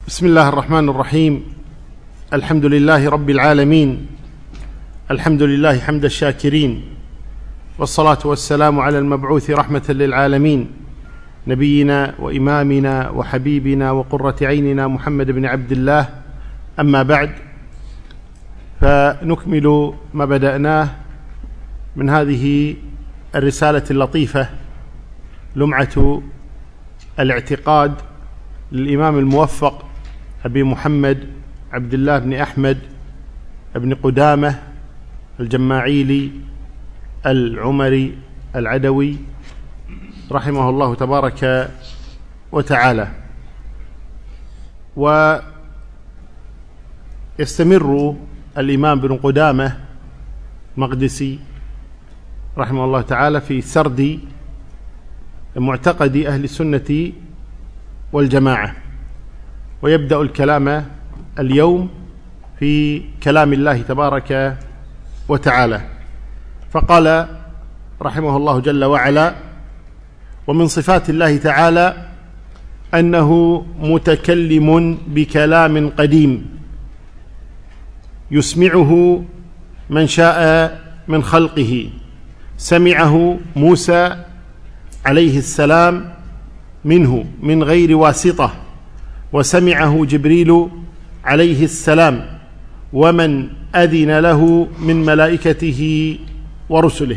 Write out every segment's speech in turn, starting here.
بسم الله الرحمن الرحيم. الحمد لله رب العالمين، الحمد لله حمد الشاكرين، والصلاة والسلام على المبعوث رحمة للعالمين، نبينا وإمامنا وحبيبنا وقرة عيننا محمد بن عبد الله. أما بعد، فنكمل ما بدأناه من هذه الرسالة اللطيفة، لمعة الاعتقاد للإمام الموفق أبي محمد عبد الله بن أحمد بن قدامة الجماعيلي العمري العدوي رحمه الله تبارك وتعالى. ويستمر الإمام بن قدامة المقدسي رحمه الله تعالى في سرد معتقد أهل السنة والجماعة، ويبدأ الكلام اليوم في كلام الله تبارك وتعالى. فقال رحمه الله جل وعلا: ومن صفات الله تعالى أنه متكلم بكلام قديم يسمعه من شاء من خلقه، سمعه موسى عليه السلام منه من غير واسطة، وسمعه جبريل عليه السلام ومن أذن له من ملائكته ورسله.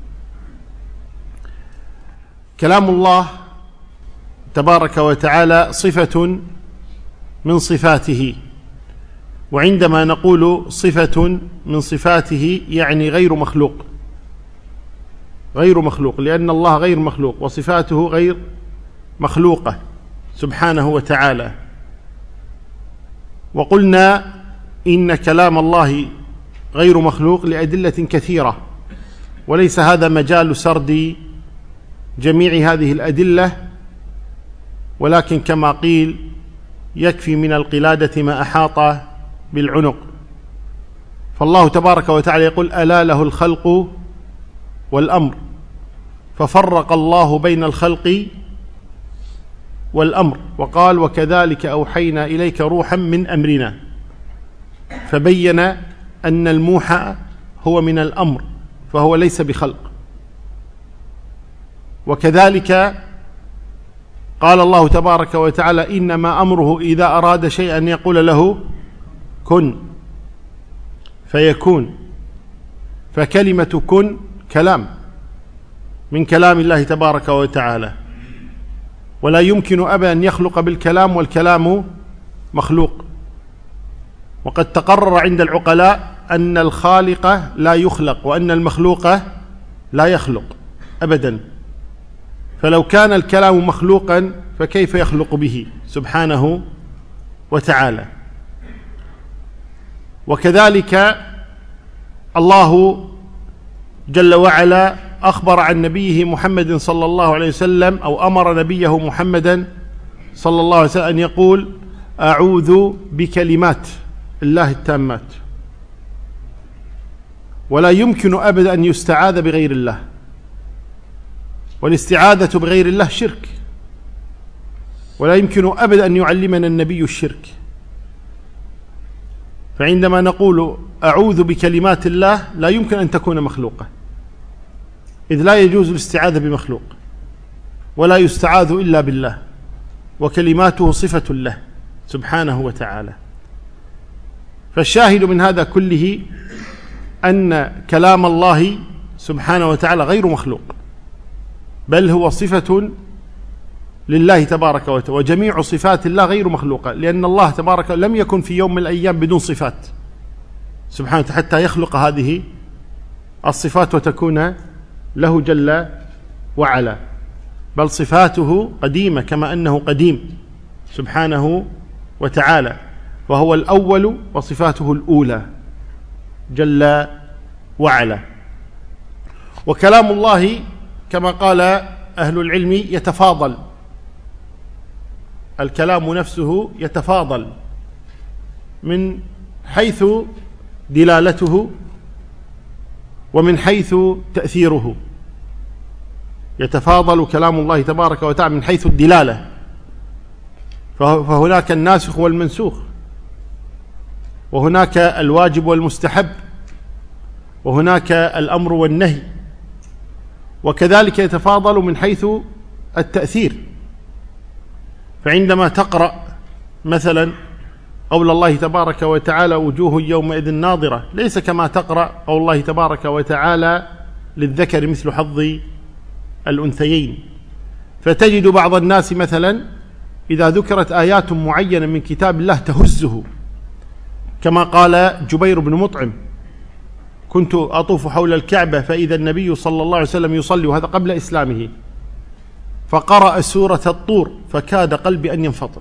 كلام الله تبارك وتعالى صفة من صفاته، وعندما نقول صفة من صفاته يعني غير مخلوق، غير مخلوق، لأن الله غير مخلوق وصفاته غير مخلوقة سبحانه وتعالى. وقلنا إن كلام الله غير مخلوق لأدلة كثيرة، وليس هذا مجال سرد جميع هذه الأدلة، ولكن كما قيل يكفي من القلادة ما أحاط بالعنق. فالله تبارك وتعالى يقول: ألا له الخلق والأمر، ففرق الله بين الخلق والأمر، وقال: وكذلك أوحينا إليك روحا من أمرنا، فبين أن الموحى هو من الأمر فهو ليس بخلق. وكذلك قال الله تبارك وتعالى: إنما أمره إذا أراد شيئا أن يقول له كن فيكون. فكلمة كن كلام من كلام الله تبارك وتعالى، ولا يمكن أبدا أن يخلق بالكلام، والكلام مخلوق. وقد تقرر عند العقلاء أن الخالق لا يخلق، وأن المخلوق لا يخلق أبدا. فلو كان الكلام مخلوقا فكيف يخلق به سبحانه وتعالى؟ وكذلك الله جل وعلا أخبر عن نبيه محمد صلى الله عليه وسلم، أو أمر نبيه محمدا صلى الله عليه وسلم أن يقول: أعوذ بكلمات الله التامات. ولا يمكن أبدا أن يستعاذ بغير الله، والاستعاذة بغير الله شرك، ولا يمكن أبدا أن يعلمنا النبي الشرك. فعندما نقول أعوذ بكلمات الله لا يمكن أن تكون مخلوقة، إذ لا يجوز الاستعاذة بمخلوق، ولا يستعاذ إلا بالله، وكلماته صفة له سبحانه وتعالى. فالشاهد من هذا كله أن كلام الله سبحانه وتعالى غير مخلوق، بل هو صفة لله تبارك وتعالى، وجميع صفات الله غير مخلوقة، لأن الله تبارك لم يكن في يوم من الأيام بدون صفات سبحانه حتى يخلق هذه الصفات وتكون له جل وعلا، بل صفاته قديمة كما أنه قديم سبحانه وتعالى، وهو الأول وصفاته الأولى جل وعلا. وكلام الله كما قال أهل العلم يتفاضل، الكلام نفسه يتفاضل من حيث دلالته ومن حيث تأثيره. يتفاضل كلام الله تبارك وتعالى من حيث الدلالة، فهناك الناسخ والمنسوخ، وهناك الواجب والمستحب، وهناك الأمر والنهي، وكذلك يتفاضل من حيث التأثير. فعندما تقرأ مثلا قول الله تبارك وتعالى وجوه يومئذ ناظرة، ليس كما تقرأ قول الله تبارك وتعالى للذكر مثل حظ الأنثيين. فتجد بعض الناس مثلا إذا ذكرت آيات معينة من كتاب الله تهزه، كما قال جبير بن مطعم: كنت أطوف حول الكعبة فإذا النبي صلى الله عليه وسلم يصلي، وهذا قبل إسلامه، فقرأ سورة الطور فكاد قلبي أن ينفطر،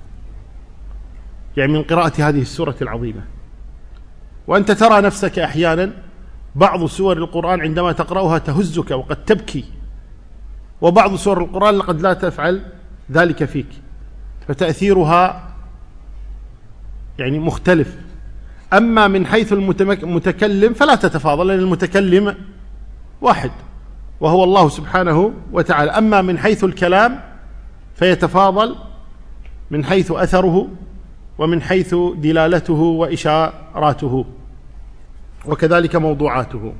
يعني من قراءة هذه السورة العظيمة. وأنت ترى نفسك أحيانا بعض سور القرآن عندما تقرأها تهزك وقد تبكي، وبعض سور القرآن قد لا تفعل ذلك فيك، فتأثيرها يعني مختلف. أما من حيث المتكلم فلا تتفاضل، لأن المتكلم واحد وهو الله سبحانه وتعالى. أما من حيث الكلام فيتفاضل من حيث أثره ومن حيث دلالته وإشاراته، وكذلك موضوعاته.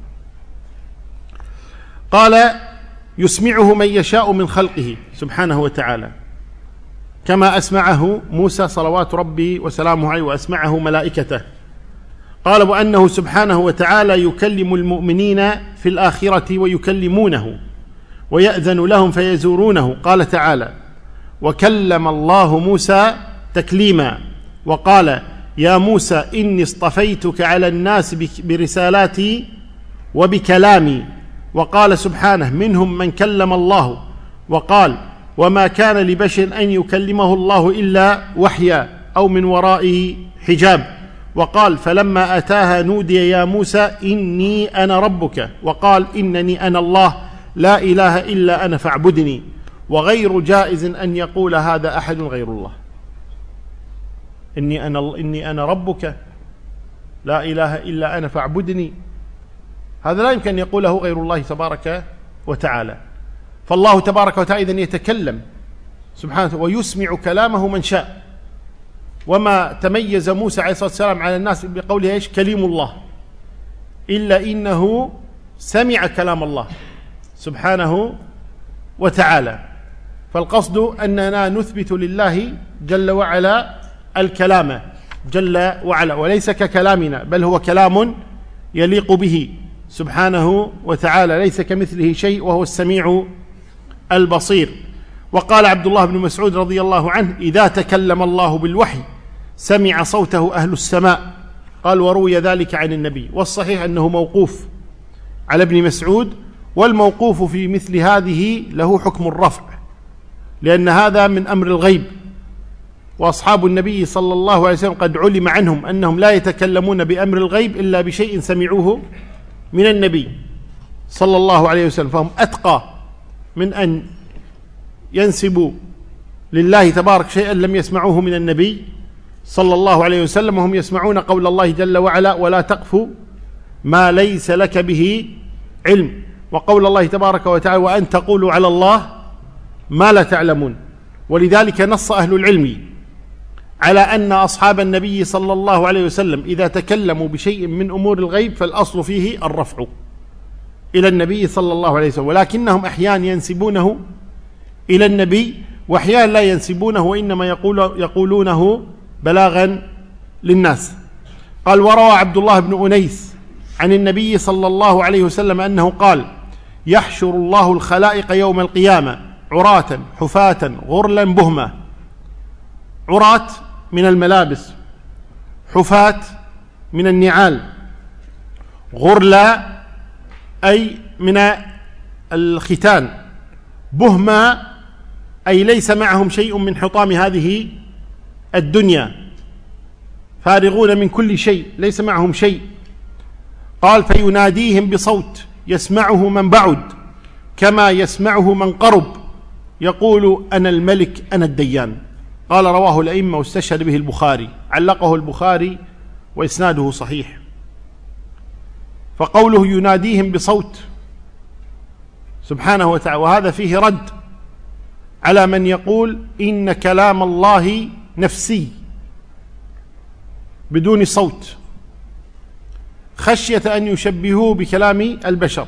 قال: يسمعه من يشاء من خلقه سبحانه وتعالى، كما أسمعه موسى صلوات ربي وسلامه عليه، وأسمعه ملائكته. قال: وأنه سبحانه وتعالى يكلم المؤمنين في الآخرة ويكلمونه ويأذن لهم فيزورونه. قال تعالى: وكلم الله موسى تكليما، وقال: يا موسى إني اصطفيتك على الناس برسالاتي وبكلامي. وقال سبحانه: منهم من كلم الله، وقال: وما كان لبشر أن يكلمه الله إلا وحيا أو من وراء حجاب. وقال: فلما أتاها نودي يا موسى إني أنا ربك، وقال: إنني أنا الله لا إله إلا أنا فاعبدني. وغير جائز أن يقول هذا أحد غير الله، إني أنا ربك لا إله إلا أنا فاعبدني، هذا لا يمكن أن يقوله غير الله تبارك وتعالى. فالله تبارك وتعالى إذن يتكلم سبحانه ويسمع كلامه من شاء. وما تميز موسى عليه الصلاة والسلام على الناس بقوله إيش؟ كليم الله، إلا إنه سمع كلام الله سبحانه وتعالى. فالقصد أننا نثبت لله جل وعلا الكلام جل وعلا، وليس ككلامنا، بل هو كلام يليق به سبحانه وتعالى، ليس كمثله شيء، وهو السميع البصير. وقال عبد الله بن مسعود رضي الله عنه: إذا تكلم الله بالوحي سمع صوته أهل السماء. قال: وروي ذلك عن النبي. والصحيح أنه موقوف على ابن مسعود، والموقوف في مثل هذه له حكم الرفع، لأن هذا من أمر الغيب، وأصحاب النبي صلى الله عليه وسلم قد علم عنهم أنهم لا يتكلمون بأمر الغيب إلا بشيء سمعوه من النبي صلى الله عليه وسلم، فهم أتقى من أن ينسبوا لله تبارك شيئا لم يسمعوه من النبي صلى الله عليه وسلم، وهم يسمعون قول الله جل وعلا: ولا تقف ما ليس لك به علم، وقول الله تبارك وتعالى: وأن تقولوا على الله ما لا تعلمون. ولذلك نص أهل العلم على أن أصحاب النبي صلى الله عليه وسلم إذا تكلموا بشيء من أمور الغيب فالأصل فيه الرفع إلى النبي صلى الله عليه وسلم، ولكنهم أحيانا ينسبونه إلى النبي وأحيانا لا ينسبونه، وإنما يقولونه بلاغا للناس. قال: وروى عبد الله بن أنيس عن النبي صلى الله عليه وسلم أنه قال: يحشر الله الخلائق يوم القيامة عراة حفاة غرلا بهما. عراة من الملابس، حفاة من النعال، غرلا أي من الختان، بهما أي ليس معهم شيء من حطام هذه الدنيا، فارغون من كل شيء، ليس معهم شيء. قال: فيناديهم بصوت يسمعه من بعد كما يسمعه من قرب، يقول: أنا الملك أنا الديان. قال: رواه الأئمة واستشهد به البخاري، علقه البخاري وإسناده صحيح. فقوله يناديهم بصوت سبحانه وتعالى، وهذا فيه رد على من يقول إن كلام الله نفسي بدون صوت، خشية أن يشبهوه بكلام البشر.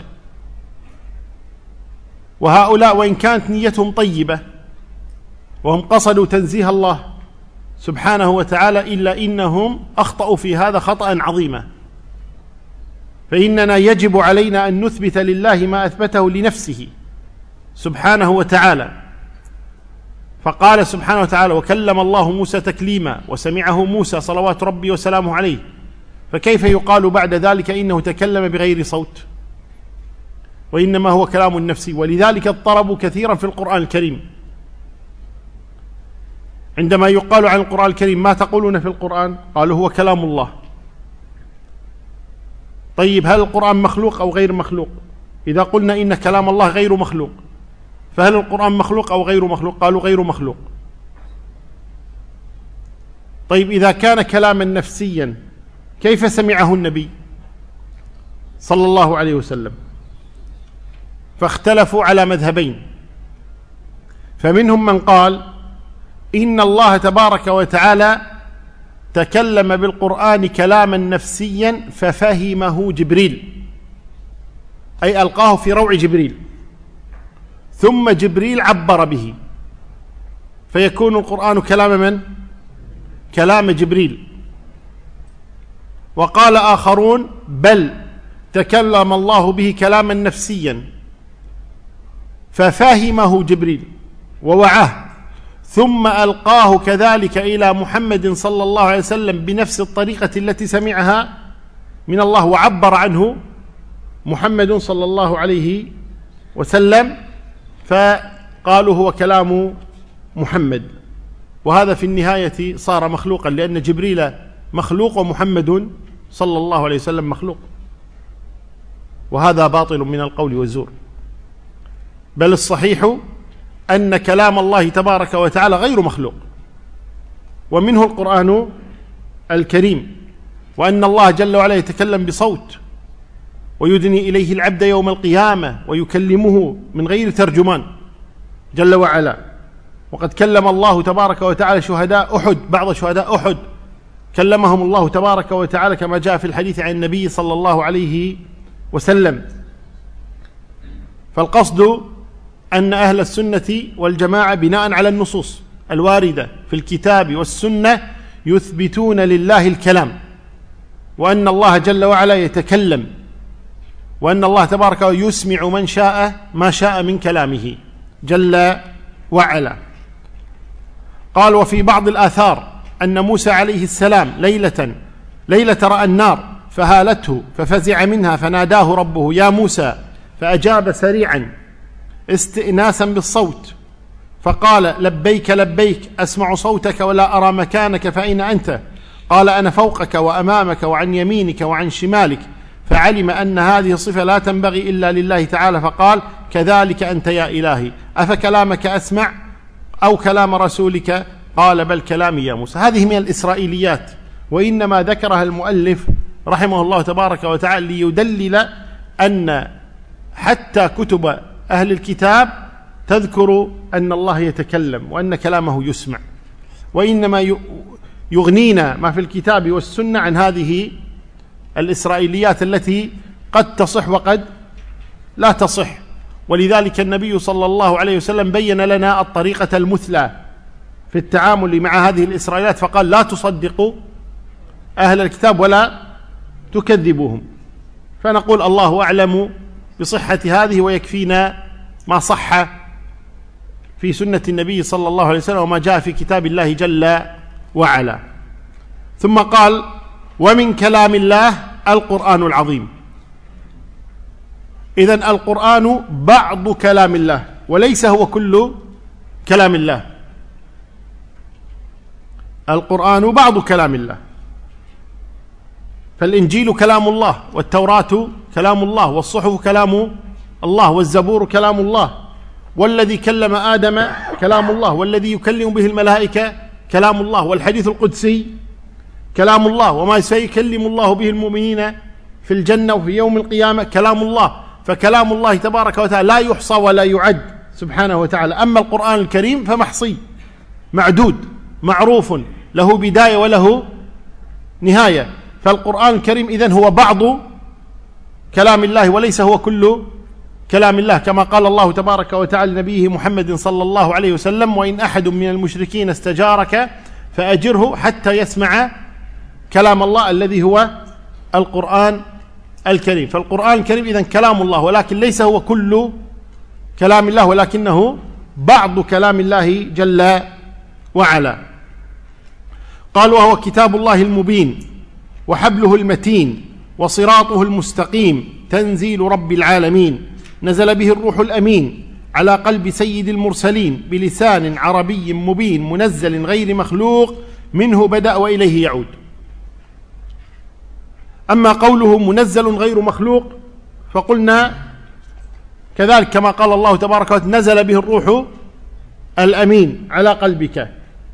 وهؤلاء وإن كانت نيتهم طيبة وهم قصدوا تنزيه الله سبحانه وتعالى، إلا إنهم أخطأوا في هذا خطأ عظيما. فإننا يجب علينا أن نثبت لله ما أثبته لنفسه سبحانه وتعالى. فقال سبحانه وتعالى: وكلم الله موسى تكليما وسمعه موسى صلوات ربي وسلامه عليه. فكيف يقال بعد ذلك إنه تكلم بغير صوت؟ وإنما هو كلام نفسي. ولذلك اضطربوا كثيرا في القرآن الكريم. عندما يقال عن القرآن الكريم: ما تقولون في القرآن؟ قالوا: هو كلام الله. طيب، هل القرآن مخلوق أو غير مخلوق؟ إذا قلنا إن كلام الله غير مخلوق، فهل القرآن مخلوق أو غير مخلوق؟ قالوا: غير مخلوق. طيب، إذا كان كلاما نفسيا كيف سمعه النبي صلى الله عليه وسلم؟ فاختلفوا على مذهبين. فمنهم من قال إن الله تبارك وتعالى تكلم بالقرآن كلاما نفسيا ففهمه جبريل، أي ألقاه في روع جبريل، ثم جبريل عبر به، فيكون القرآن كلام من؟ كلام جبريل. وقال آخرون: بل تكلم الله به كلاما نفسيا ففهمه جبريل ووعاه، ثم ألقاه كذلك إلى محمد صلى الله عليه وسلم بنفس الطريقة التي سمعها من الله، وعبر عنه محمد صلى الله عليه وسلم، فقالوا هو كلام محمد. وهذا في النهاية صار مخلوقا، لأن جبريل مخلوق ومحمد صلى الله عليه وسلم مخلوق، وهذا باطل من القول والزور. بل الصحيح أن كلام الله تبارك وتعالى غير مخلوق، ومنه القرآن الكريم، وأن الله جل وعلا يتكلم بصوت ويدني إليه العبد يوم القيامة ويكلمه من غير ترجمان جل وعلا. وقد كلم الله تبارك وتعالى شهداء أحد، بعض شهداء أحد كلمهم الله تبارك وتعالى كما جاء في الحديث عن النبي صلى الله عليه وسلم. فالقصد أن أهل السنة والجماعة بناء على النصوص الواردة في الكتاب والسنة يثبتون لله الكلام، وأن الله جل وعلا يتكلم، وأن الله تبارك وتعالى يسمع من شاء ما شاء من كلامه جل وعلا. قال: وفي بعض الآثار أن موسى عليه السلام ليلة رأى النار فهالته ففزع منها فناداه ربه: يا موسى، فأجاب سريعا استئناسا بالصوت فقال: لبيك لبيك، أسمع صوتك ولا أرى مكانك، فأين أنت؟ قال: أنا فوقك وأمامك وعن يمينك وعن شمالك. فعلم أن هذه الصفة لا تنبغي إلا لله تعالى، فقال: كذلك أنت يا إلهي، أفكلامك أسمع أو كلام رسولك؟ قال: بل كلامي يا موسى. هذه من الإسرائيليات، وإنما ذكرها المؤلف رحمه الله تبارك وتعالى ليدلل أن حتى كتب أهل الكتاب تذكر أن الله يتكلم وأن كلامه يسمع، وإنما يغنينا ما في الكتاب والسنة عن هذه الإسرائيليات التي قد تصح وقد لا تصح. ولذلك النبي صلى الله عليه وسلم بين لنا الطريقة المثلى في التعامل مع هذه الإسرائيليات، فقال: لا تصدقوا أهل الكتاب ولا تكذبوهم. فنقول الله أعلم بصحة هذه، ويكفينا ما صح في سنة النبي صلى الله عليه وسلم وما جاء في كتاب الله جل وعلا. ثم قال: ومن كلام الله القرآن العظيم. إذن القرآن بعض كلام الله وليس هو كل كلام الله. القرآن بعض كلام الله، فالإنجيل كلام الله، والتوراة كلام الله، والصحف كلام الله، والزبور كلام الله، والذي كلم آدم كلام الله، والذي يكلم به الملائكة كلام الله، والحديث القدسي كلام الله، وما سيكلم الله به المؤمنين في الجنة وفي يوم القيامة كلام الله. فكلام الله تبارك وتعالى لا يحصى ولا يعد سبحانه وتعالى. أما القرآن الكريم فمحصي معدود معروف له بداية وله نهاية. فالقرآن الكريم إذن هو بعض كلام الله وليس هو كل كلام الله، كما قال الله تبارك وتعالى لنبيه محمد صلى الله عليه وسلم: وإن أحد من المشركين استجارك فأجره حتى يسمع كلام الله الذي هو القرآن الكريم. فالقرآن الكريم إذن كلام الله، ولكن ليس هو كل كلام الله، ولكنه بعض كلام الله جل وعلا. قال: وهو كتاب الله المبين وحبله المتين وصراطه المستقيم تنزيل رب العالمين، نزل به الروح الأمين على قلب سيد المرسلين بلسان عربي مبين منزل غير مخلوق، منه بدأ وإليه يعود. أما قوله منزل غير مخلوق فقلنا كذلك كما قال الله تبارك وتعالى: نزل به الروح الأمين على قلبك.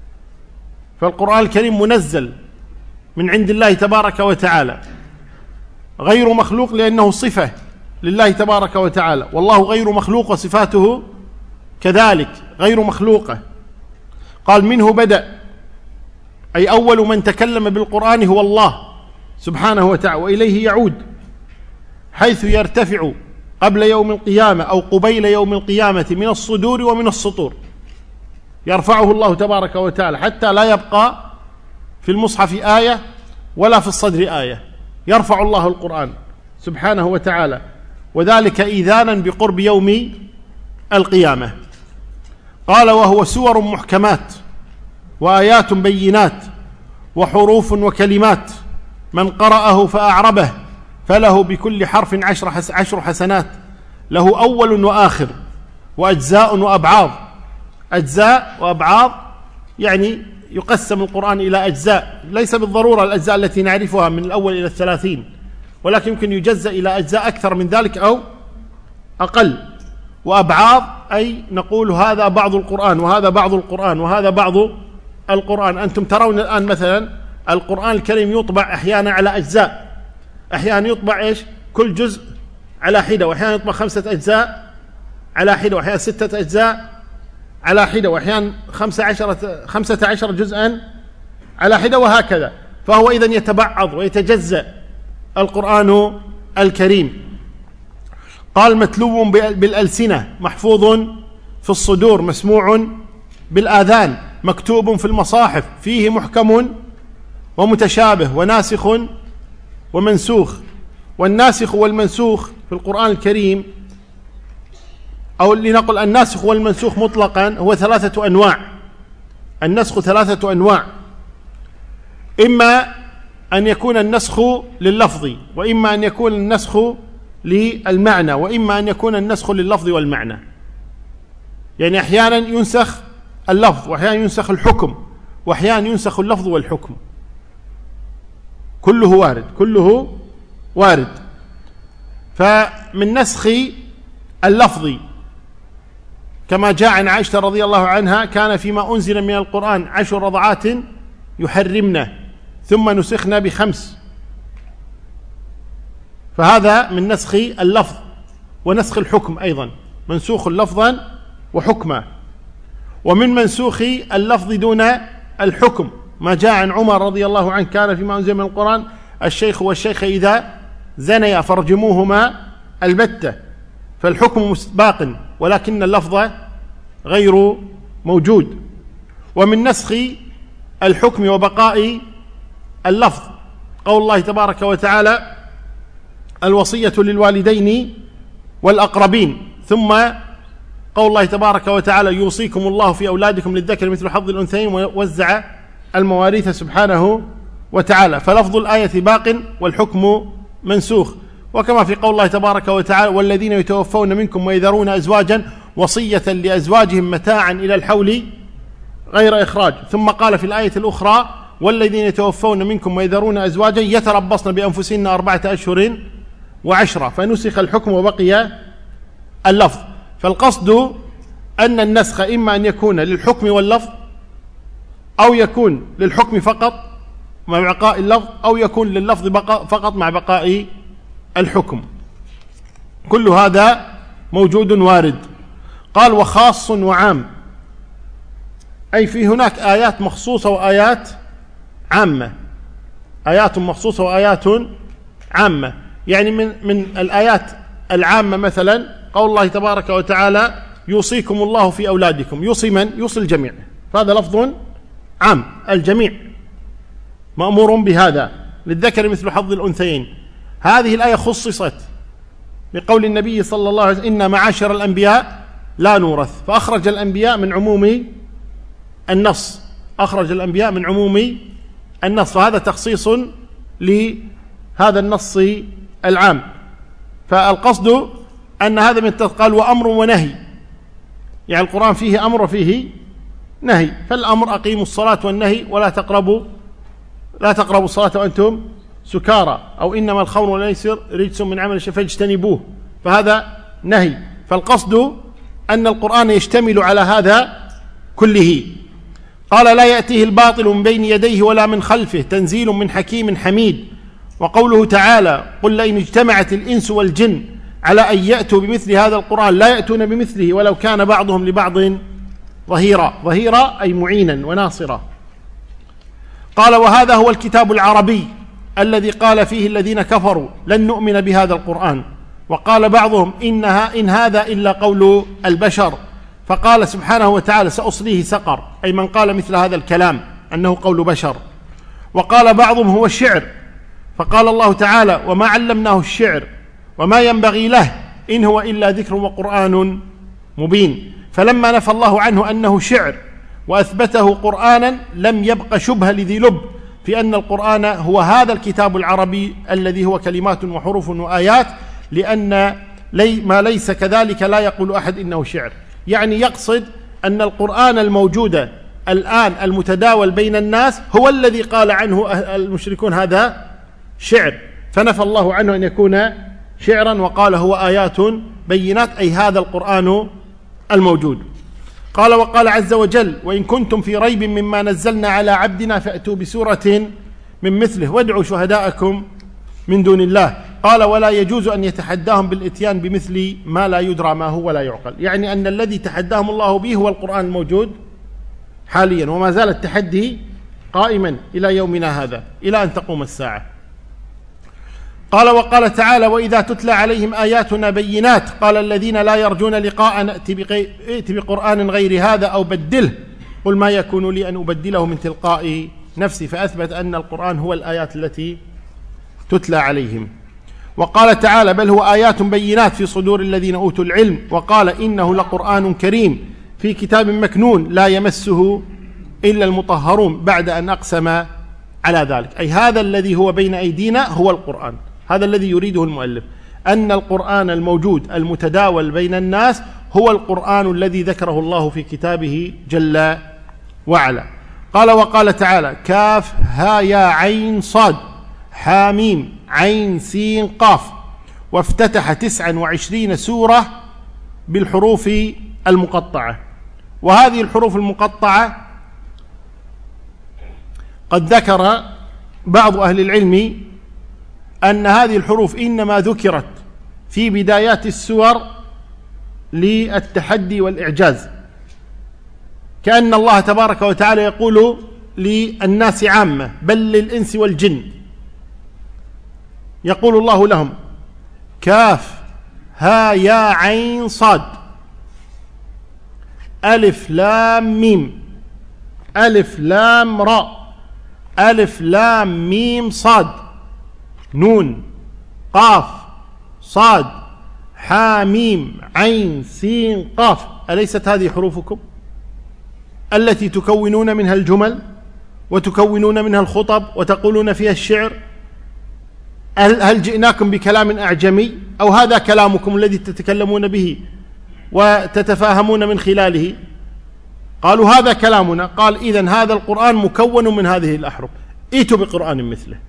فالقرآن الكريم منزل من عند الله تبارك وتعالى، غير مخلوق لأنه صفة لله تبارك وتعالى، والله غير مخلوق وصفاته كذلك غير مخلوقة. قال: منه بدأ، أي أول من تكلم بالقرآن هو الله سبحانه وتعالى، وإليه يعود، حيث يرتفع قبل يوم القيامة أو قبيل يوم القيامة من الصدور ومن السطور، يرفعه الله تبارك وتعالى حتى لا يبقى في المصحف آية ولا في الصدر آية، يرفع الله القرآن سبحانه وتعالى، وذلك إيذانا بقرب يوم القيامة. قال: وهو سور محكمات وآيات بينات وحروف وكلمات، من قرأه فأعربه فله بكل حرف 10 حسنات، له أول وآخر وأجزاء وأبعاض. أجزاء وأبعاض يعني يقسم القرآن إلى أجزاء، ليس بالضرورة الأجزاء التي نعرفها من الأول إلى 30، ولكن يمكن يجزأ إلى أجزاء أكثر من ذلك أو أقل. وأبعاض أي نقول هذا بعض القرآن وهذا بعض القرآن وهذا بعض القرآن. أنتم ترون الآن مثلا القرآن الكريم يطبع أحيانا على أجزاء، أحيانا يطبع إيش كل جزء على حدة، وأحيانا يطبع 5 أجزاء على حدة، وأحيانا 6 أجزاء على حدة، وأحيانا 15 جزءا على حدة، وهكذا. فهو إذن يتبعض ويتجزأ القرآن الكريم. قال: متلو بالألسنة، محفوظ في الصدور، مسموع بالآذان، مكتوب في المصاحف، فيه محكم ومتشابه وناسخ ومنسوخ. والناسخ والمنسوخ في القرآن الكريم، أو لنقل الناسخ والمنسوخ مطلقا، هو 3 أنواع. النسخ 3 أنواع: إما أن يكون النسخ لللفظ، وإما أن يكون النسخ للمعنى، وإما أن يكون النسخ لللفظ والمعنى. يعني أحيانا ينسخ اللفظ، وأحيانا ينسخ الحكم، وأحيانا ينسخ اللفظ والحكم. كله وارد، كله وارد. فمن نسخ اللفظ كما جاء عن عائشة رضي الله عنها: كان فيما أنزل من القرآن 10 رضعات يحرمنا ثم نسخنا ب5. فهذا من نسخ اللفظ. ونسخ الحكم أيضا منسوخ لفظا وحكما. ومن منسوخ اللفظ دون الحكم ما جاء عن عمر رضي الله عنه: كان فيما أنزل من القرآن الشيخ والشيخ إذا زنيا فارجموهما البتة. فالحكم باق ولكن اللفظ غير موجود. ومن نسخ الحكم وبقاء اللفظ قول الله تبارك وتعالى: الوصية للوالدين والأقربين. ثم قول الله تبارك وتعالى: يوصيكم الله في أولادكم للذكر مثل حظ الأنثيين، ووزع المواريث سبحانه وتعالى. فلفظ الآية باق والحكم منسوخ. وكما في قول الله تبارك وتعالى: والذين يتوفون منكم ويذرون أزواجا وصية لأزواجهم متاعا إلى الحول غير إخراج. ثم قال في الآية الأخرى: والذين يتوفون منكم ويذرون أزواجا يتربصن بأنفسهن 4 أشهر و10. فنسخ الحكم وبقي اللفظ. فالقصد أن النسخ إما أن يكون للحكم واللفظ، أو يكون للحكم فقط مع بقاء اللفظ، أو يكون لللفظ فقط مع بقاء الحكم. كل هذا موجود وارد. قال وخاص وعام، أي في هناك آيات مخصوصة وآيات عامة، آيات مخصوصة وآيات عامة. يعني من الآيات العامة مثلا قول الله تبارك وتعالى يوصيكم الله في أولادكم. يوصي من؟ يوصي الجميع، فهذا لفظ عام، الجميع مأمور بهذا، للذكر مثل حظ الأنثيين. هذه الآية خصصت بقول النبي صلى الله عليه وسلم إن معاشر الأنبياء لا نورث، فأخرج الأنبياء من عموم النص، أخرج الأنبياء من عموم النص، فهذا تخصيص لهذا النص العام. فالقصد أن هذا من قال وأمر ونهي، يعني القرآن فيه أمر وفيه نهي. فالأمر أقيموا الصلاة، والنهي ولا تقربوا الصلاة وأنتم سكارى، أو إنما الخمر والميسر رجس من عمل الشيطان فاجتنبوه، فهذا نهي. فالقصد أن القرآن يشتمل على هذا كله. قال لا يأتيه الباطل من بين يديه ولا من خلفه تنزيل من حكيم حميد. وقوله تعالى قل لئن اجتمعت الإنس والجن على أن يأتوا بمثل هذا القرآن لا يأتون بمثله ولو كان بعضهم لبعض ظهيرا أي معينا وناصرا. قال وهذا هو الكتاب العربي الذي قال فيه الذين كفروا لن نؤمن بهذا القرآن، وقال بعضهم إن هذا إلا قول البشر، فقال سبحانه وتعالى سأصليه سقر، أي من قال مثل هذا الكلام أنه قول بشر. وقال بعضهم هو الشعر، فقال الله تعالى وما علمناه الشعر وما ينبغي له إن هو إلا ذكر وقرآن مبين. فلما نفى الله عنه أنه شعر وأثبته قرآنا لم يبق شبهة لذي لب في أن القرآن هو هذا الكتاب العربي الذي هو كلمات وحروف وآيات، لأن ما ليس كذلك لا يقول أحد إنه شعر. يعني يقصد أن القرآن الموجود الآن المتداول بين الناس هو الذي قال عنه المشركون هذا شعر، فنفى الله عنه أن يكون شعرا وقال هو آيات بينات، أي هذا القرآن الموجود. قال وقال عز وجل وإن كنتم في ريب مما نزلنا على عبدنا فأتوا بسورة من مثله وادعوا شهداءكم من دون الله. قال ولا يجوز أن يتحداهم بالإتيان بمثل ما لا يدرى ما هو ولا يعقل، يعني أن الذي تحداهم الله به هو القرآن الموجود حاليا، وما زال التحدي قائما إلى يومنا هذا إلى أن تقوم الساعة. قال وقال تعالى وإذا تتلى عليهم آياتنا بينات قال الذين لا يرجون لقاء ائت بقرآن غير هذا أو بدله قل ما يكون لي أن أبدله من تلقاء نفسي، فأثبت أن القرآن هو الآيات التي تتلى عليهم. وقال تعالى بل هو آيات بينات في صدور الذين أوتوا العلم. وقال إنه لقرآن كريم في كتاب مكنون لا يمسه إلا المطهرون بعد أن أقسم على ذلك، أي هذا الذي هو بين أيدينا هو القرآن، هذا الذي يريده المؤلف، أن القرآن الموجود المتداول بين الناس هو القرآن الذي ذكره الله في كتابه جل وعلا. قال وقال تعالى كاف ها يا عين صاد حاميم عين سين قاف. وافتتح 29 سورة بالحروف المقطعة. وهذه الحروف المقطعة قد ذكر بعض أهل العلم أن هذه الحروف إنما ذكرت في بدايات السور للتحدي والإعجاز، كأن الله تبارك وتعالى يقول للناس عامة بل للإنس والجن، يقول الله لهم كاف ها يا عين صاد ألف لام ميم ألف لام راء ألف لام ميم صاد نون قاف صاد حاميم عين سين قاف. أليست هذه حروفكم التي تكونون منها الجمل وتكونون منها الخطب وتقولون فيها الشعر؟ هل جئناكم بكلام أعجمي أو هذا كلامكم الذي تتكلمون به وتتفاهمون من خلاله؟ قالوا هذا كلامنا. قال إذن هذا القرآن مكون من هذه الأحرف، ائتوا بقرآن مثله.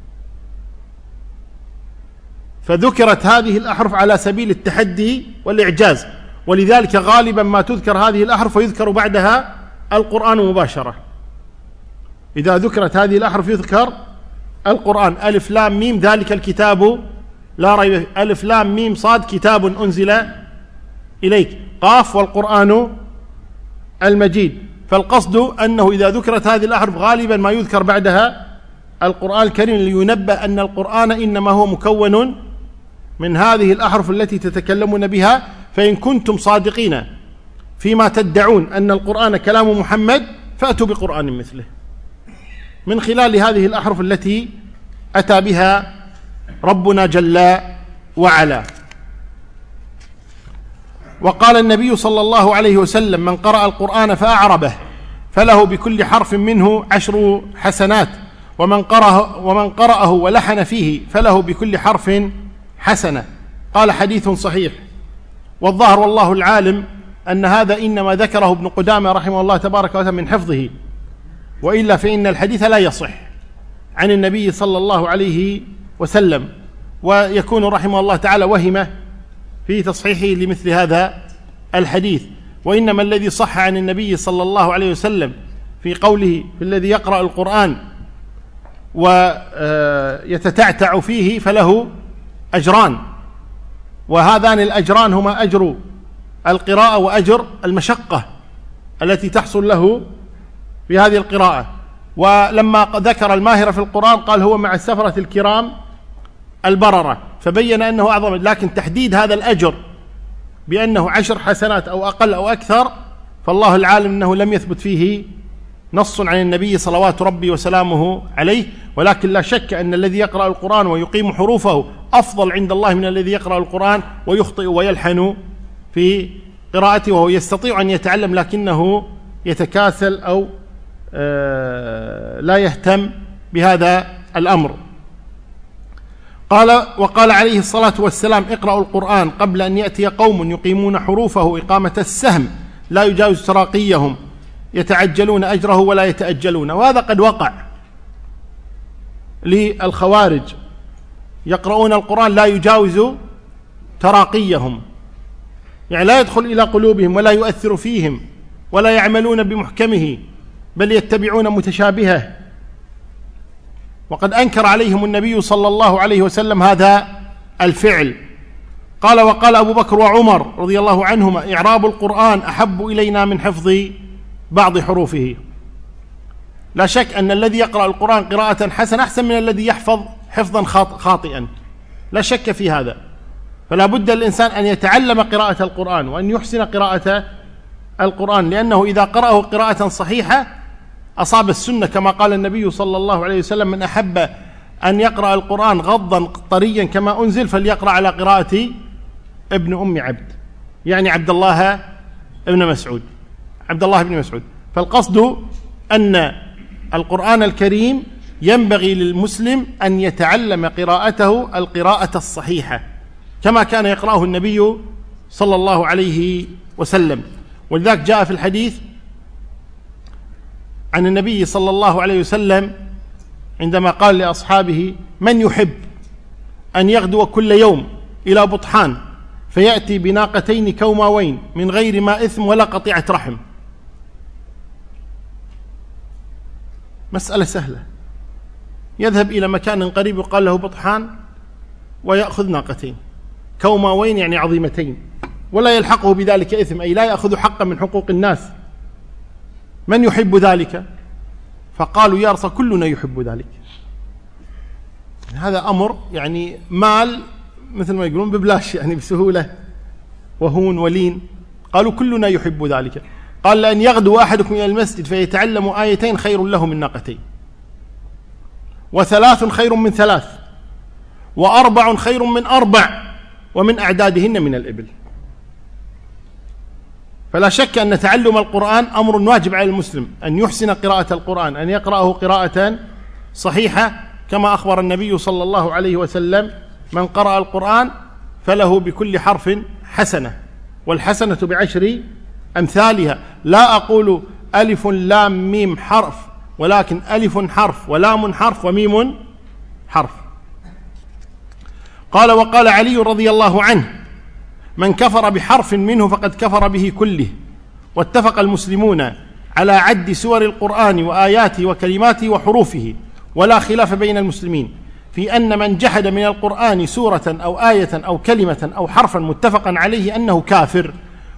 فذكرت هذه الأحرف على سبيل التحدي والإعجاز، ولذلك غالبا ما تذكر هذه الأحرف ويذكر بعدها القرآن مباشرة. إذا ذكرت هذه الأحرف يذكر القرآن، ألف لام ميم ذلك الكتاب لا ريب، ألف لام ميم صاد كتاب أنزل إليك، قاف والقرآن المجيد. فالقصد أنه إذا ذكرت هذه الأحرف غالبا ما يذكر بعدها القرآن الكريم، لينبه أن القرآن إنما هو مكون من هذه الأحرف التي تتكلمون بها، فإن كنتم صادقين فيما تدعون أن القرآن كلام محمد فأتوا بقرآن مثله من خلال هذه الأحرف التي أتى بها ربنا جل وعلا. وقال النبي صلى الله عليه وسلم: من قرأ القرآن فأعربه فله بكل حرف منه 10 حسنات، ومن قرأه ولحن فيه فله بكل حرف حسنة. قال: حديث صحيح. والظاهر والله العالم أن هذا إنما ذكره ابن قدامة رحمه الله تبارك وتعالى من حفظه، وإلا فإن الحديث لا يصح عن النبي صلى الله عليه وسلم، ويكون رحمه الله تعالى وهمه في تصحيحه لمثل هذا الحديث. وإنما الذي صح عن النبي صلى الله عليه وسلم في قوله: في الذي يقرأ القرآن ويتتعتع فيه فله أجران، وهذان الأجران هما أجر القراءة وأجر المشقة التي تحصل له في هذه القراءة. ولما ذكر الماهر في القرآن قال: هو مع السفرة الكرام البررة، فبين أنه أعظم. لكن تحديد هذا الأجر بأنه 10 حسنات أو أقل أو أكثر، فالله العالم أنه لم يثبت فيه نص عن النبي صلوات ربي وسلامه عليه. ولكن لا شك أن الذي يقرأ القرآن ويقيم حروفه أفضل عند الله من الذي يقرأ القرآن ويخطئ ويلحن في قراءته، وهو يستطيع أن يتعلم لكنه يتكاسل أو لا يهتم بهذا الأمر. وقال عليه الصلاة والسلام: اقرأوا القرآن قبل أن يأتي قوم يقيمون حروفه إقامة السهم لا يجاوز تراقيهم، يتعجلون أجره ولا يتأجلون. وهذا قد وقع للخوارج، يقرؤون القرآن لا يجاوز تراقيهم، يعني لا يدخل إلى قلوبهم ولا يؤثر فيهم ولا يعملون بمحكمه، بل يتبعون متشابهه. وقد أنكر عليهم النبي صلى الله عليه وسلم هذا الفعل. وقال أبو بكر وعمر رضي الله عنهما: إعراب القرآن أحب إلينا من حفظ بعض حروفه. لا شك أن الذي يقرأ القرآن قراءة حسنة أحسن من الذي يحفظ حفظا خاطئا، لا شك في هذا. فلا بد الإنسان أن يتعلم قراءة القرآن وأن يحسن قراءة القرآن، لأنه إذا قرأه قراءة صحيحة أصاب السنة، كما قال النبي صلى الله عليه وسلم: من أحب أن يقرأ القرآن غضا طريا كما أنزل فليقرأ على قراءة ابن أم عبد، يعني عبد الله بن مسعود. فالقصد أن القرآن الكريم ينبغي للمسلم أن يتعلم قراءته القراءة الصحيحة كما كان يقرأه النبي صلى الله عليه وسلم. ولذلك جاء في الحديث عن النبي صلى الله عليه وسلم عندما قال لأصحابه: من يحب أن يغدو كل يوم إلى بطحان فيأتي بناقتين كوماوين من غير ما إثم ولا قطيعة رحم. مسألة سهلة، يذهب إلى مكان قريب يقال له بطحان ويأخذ ناقتين كوماوين يعني عظيمتين، ولا يلحقه بذلك إثم، أي لا يأخذ حقا من حقوق الناس. من يحب ذلك؟ فقالوا: يا رسول كلنا يحب ذلك. هذا أمر يعني مال مثل ما يقولون ببلاش، يعني بسهولة وهون ولين. قالوا: كلنا يحب ذلك. قال: لأن يغدو أحدكم إلى المسجد فيتعلم آيتين خير له من ناقتين، 3 خير من 3، 4 خير من 4، ومن أعدادهن من الإبل. فلا شك أن تعلم القرآن أمر واجب على المسلم، أن يحسن قراءة القرآن، أن يقرأه قراءة صحيحة، كما أخبر النبي صلى الله عليه وسلم: من قرأ القرآن فله بكل حرف حسنة، والحسنة ب10 أمثالها. لا أقول ألف لام ميم حرف، ولكن ألف حرف ولام حرف وميم حرف. وقال علي رضي الله عنه: من كفر بحرف منه فقد كفر به كله. واتفق المسلمون على عد سور القرآن وآياته وكلماته وحروفه، ولا خلاف بين المسلمين في أن من جحد من القرآن سورة أو آية أو كلمة أو حرفا متفقا عليه أنه كافر،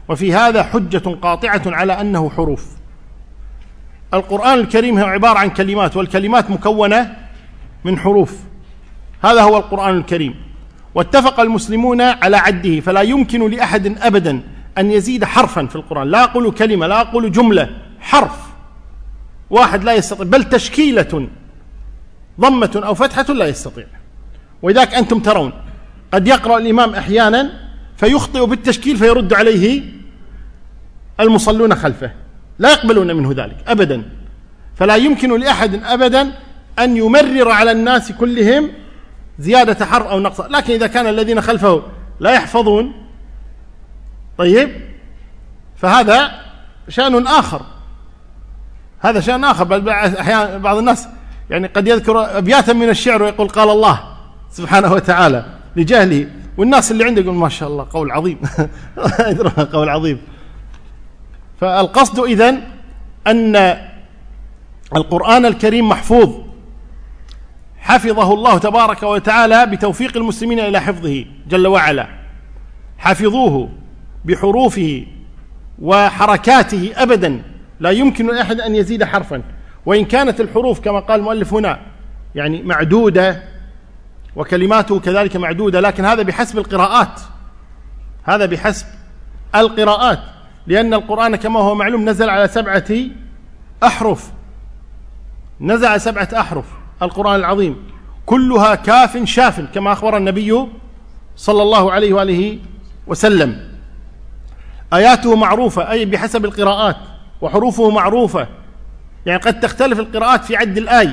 وفي هذا حجة قاطعة على أنه حروف. القرآن الكريم هو عبارة عن كلمات، والكلمات مكونة من حروف. هذا هو القرآن الكريم، واتفق المسلمون على عده، فلا يمكن لأحد أبدا أن يزيد حرفا في القرآن. لا أقول كلمة، لا أقول جملة، حرف واحد لا يستطيع، بل تشكيلة ضمة أو فتحة لا يستطيع. ولذلك أنتم ترون قد يقرأ الإمام أحيانا فيخطئ بالتشكيل فيرد عليه المصلون خلفه، لا يقبلون منه ذلك أبدا. فلا يمكن لأحد أبدا أن يمرر على الناس كلهم زيادة حرف أو نقص. لكن إذا كان الذين خلفه لا يحفظون طيب فهذا شأن آخر، هذا شأن آخر. بل أحيانا بعض الناس يعني قد يذكر أبياتا من الشعر ويقول قال الله سبحانه وتعالى لجهله، والناس اللي عنده يقول ما شاء الله قول عظيم قول عظيم. فالقصد إذن أن القرآن الكريم محفوظ، حفظه الله تبارك وتعالى بتوفيق المسلمين إلى حفظه جل وعلا. حفظوه بحروفه وحركاته أبدا، لا يمكن لأحد أن يزيد حرفا، وإن كانت الحروف كما قال المؤلف هنا يعني معدودة وكلماته كذلك معدودة، لكن هذا بحسب القراءات، هذا بحسب القراءات، لأن القرآن كما هو معلوم نزل على 7 أحرف، نزل على 7 أحرف القرآن العظيم، كلها كاف شاف كما أخبر النبي صلى الله عليه وآله وسلم. آياته معروفة أي بحسب القراءات، وحروفه معروفة، يعني قد تختلف القراءات في عد الآي.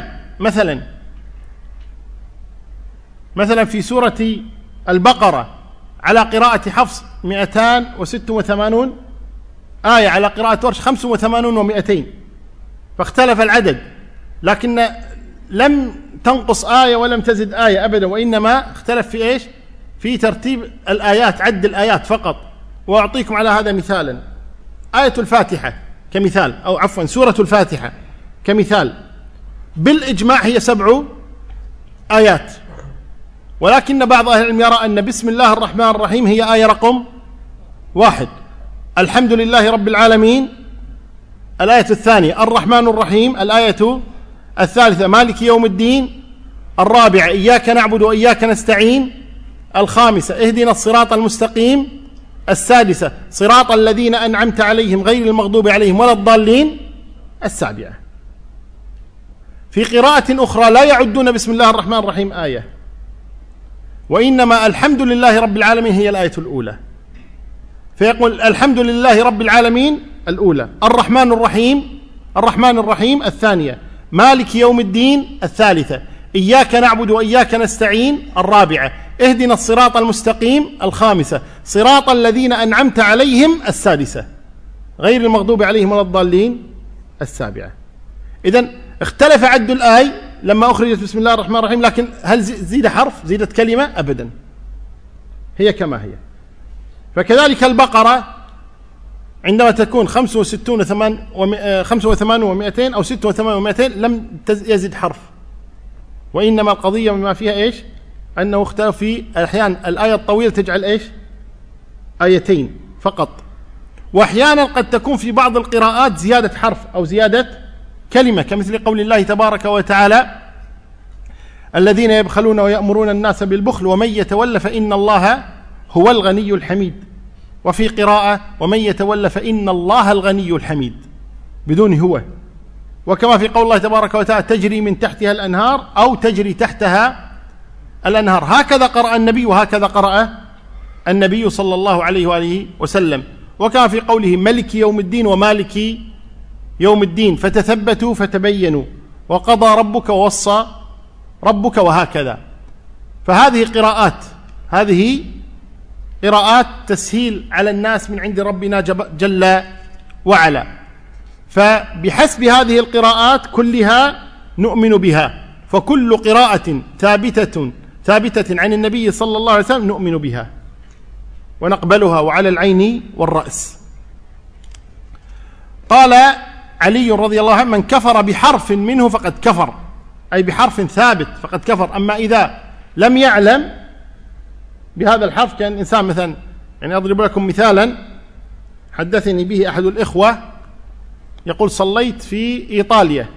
مثلا في سورة البقرة على قراءة حفص 286 آية، على قراءة ورش 85 و200، فاختلف العدد، لكن لم تنقص آية ولم تزد آية أبدا، وإنما اختلف في إيش؟ في ترتيب الآيات، عد الآيات فقط. وأعطيكم على هذا مثالا، آية الفاتحة كمثال، أو عفوا سورة الفاتحة كمثال، بالإجماع هي 7 آيات، ولكن بعض أهل العلم يرى أن بسم الله الرحمن الرحيم هي آية رقم 1، الحمد لله رب العالمين الآية الثانية، الرحمن الرحيم الآية الثالثة، مالك يوم الدين الرابعة، إياك نعبد وإياك نستعين الخامسة، اهدنا الصراط المستقيم السادسة، صراط الذين أنعمت عليهم غير المغضوب عليهم ولا الضالين السابعة. في قراءة أخرى لا يعدون بسم الله الرحمن الرحيم آية، وإنما الحمد لله رب العالمين هي الآية الأولى، فيقول الحمد لله رب العالمين الأولى، الرحمن الرحيم الثانية، مالك يوم الدين الثالثة، إياك نعبد وإياك نستعين الرابعة، اهدنا الصراط المستقيم الخامسة، صراط الذين أنعمت عليهم السادسة، غير المغضوب عليهم ولا الضالين السابعة. إذن اختلف عد الآي لما أخرجت بسم الله الرحمن الرحيم، لكن هل زيد حرف، زيدت كلمة؟ أبدا، هي كما هي. فكذلك البقرة عندما تكون 65 و200 أو 86 و200 لم يزد حرف، وإنما القضية بما فيها إيش؟ أنه اختلف في أحيانا الآية الطويلة تجعل إيش؟ آيتين فقط، وأحيانا قد تكون في بعض القراءات زيادة حرف أو زيادة كلمة، كمثل قول الله تبارك وتعالى الذين يبخلون ويأمرون الناس بالبخل ومن يتولى فإن الله هو الغني الحميد، وفي قراءة ومن يتولى فإن الله الغني الحميد بدون هو. وكما في قول الله تبارك وتعالى تجري من تحتها الأنهار أو تجري تحتها الأنهار، هكذا قرأ النبي وهكذا قرأ النبي صلى الله عليه وآله وسلم. وكما في قوله ملك يوم الدين ومالك يوم الدين، فتثبتوا فتبينوا، وقضى ربك ووصى ربك، وهكذا. فهذه قراءات، هذه قراءات تسهيل على الناس من عند ربنا جل وعلا. فبحسب هذه القراءات كلها نؤمن بها، فكل قراءة ثابتة عن النبي صلى الله عليه وسلم نؤمن بها ونقبلها، وعلى العين والرأس. قال علي رضي الله عنه من كفر بحرف منه فقد كفر، أي بحرف ثابت فقد كفر. أما إذا لم يعلم بهذا الحرف، كان إنسان مثلا، يعني أضرب لكم مثالا حدثني به أحد الإخوة يقول: صليت في إيطاليا،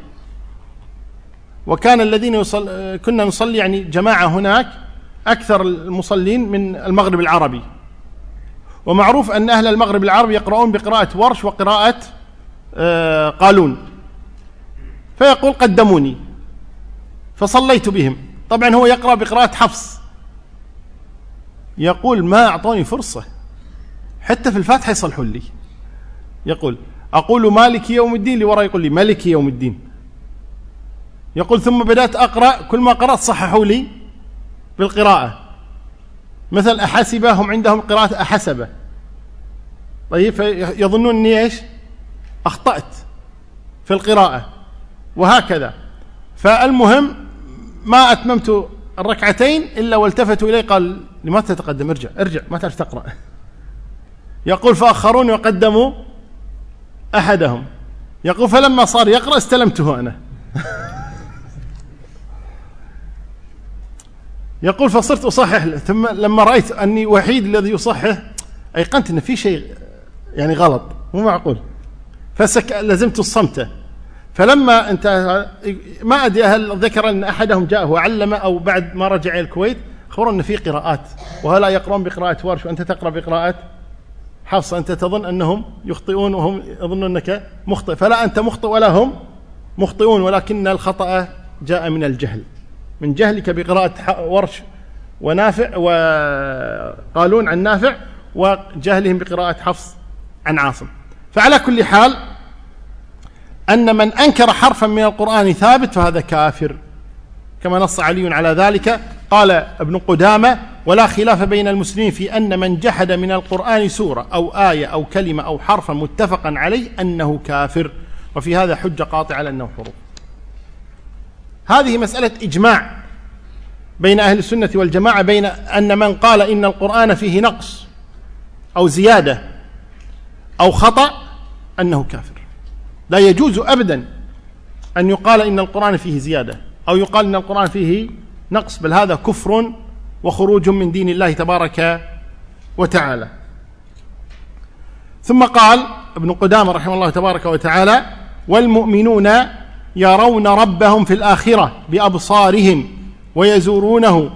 وكان الذين كنا نصلي يعني جماعة هناك، أكثر المصلين من المغرب العربي، ومعروف أن أهل المغرب العربي يقرؤون بقراءة ورش وقراءة قالون، فيقول: قدموني فصليت بهم. طبعا هو يقرأ بقراءة حفص، يقول: ما أعطوني فرصة حتى في الفاتحة يصلحوا لي. يقول: أقول مالك يوم الدين، اللي وراء يقول لي مالك يوم الدين. يقول: ثم بدأت أقرأ، كل ما قرأت صححوا لي بالقراءة، مثل أحسبة، هم عندهم قراءة أحسبة، طيب، فيظنون أني إيش أخطأت في القراءة، وهكذا. فالمهم ما أتممت الركعتين إلا والتفتوا إلي قال: لماذا تتقدم؟ ارجع ما تعرف تقرأ. يقول: فأخروني وقدموا أحدهم. يقول: فلما صار يقرأ استلمته أنا. يقول: فصرت أصحح، ثم لما رأيت أني وحيد الذي يصحح أيقنت أن في شيء يعني غلط، مو معقول، فلزمت الصمت. فلما انتهى، ما أدري هل ذكر أن أحدهم جاءه وعلم أو بعد ما رجع إلى الكويت أخبروا أن في قراءات، وهلا يقرؤون بقراءة ورش وأنت تقرأ بقراءة حفص، أنت تظن أنهم يخطئون وهم يظنون أنك مخطئ، فلا أنت مخطئ ولا هم مخطئون، ولكن الخطأ جاء من الجهل، من جهلك بقراءة ورش ونافع وقالون عن نافع، وجهلهم بقراءة حفص عن عاصم. فعلى كل حال، أن من أنكر حرفا من القرآن ثابت فهذا كافر، كما نص علي على ذلك. قال ابن قدامة: ولا خلاف بين المسلمين في أن من جحد من القرآن سورة أو آية أو كلمة أو حرفا متفقا عليه أنه كافر، وفي هذا حجة قاطعة على أنه حروف. هذه مسألة إجماع بين أهل السنة والجماعة، بين أن من قال إن القرآن فيه نقص أو زيادة أو خطأ أنه كافر. لا يجوز أبدا أن يقال إن القرآن فيه زيادة أو يقال إن القرآن فيه نقص، بل هذا كفر وخروج من دين الله تبارك وتعالى. ثم قال ابن قدامة رحمه الله تبارك وتعالى: والمؤمنون يرون ربهم في الآخرة بأبصارهم ويزورونه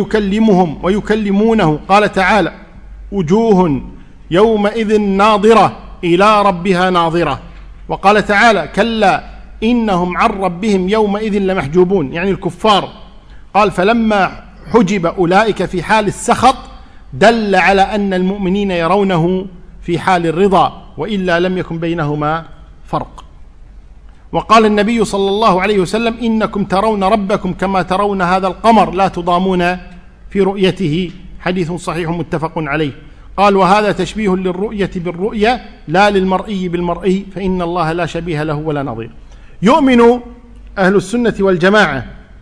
ويكلمونه. قال تعالى: وجوه يومئذ ناظرة إلى ربها ناظرة. وقال تعالى: كلا إنهم عن ربهم يومئذ لمحجوبون، يعني الكفار. قال: فلما حجب أولئك في حال السخط دل على أن المؤمنين يرونه في حال الرضا، وإلا لم يكن بينهما فرق. وقال النبي صلى الله عليه وسلم: إنكم ترون ربكم كما ترون هذا القمر لا تضامون في رؤيته، حديث صحيح متفق عليه. قال: وهذا تشبيه للرؤية بالرؤية لا للمرئي بالمرئي، فإن الله لا شبيه له ولا نظير. يؤمن أهل السنة والجماعة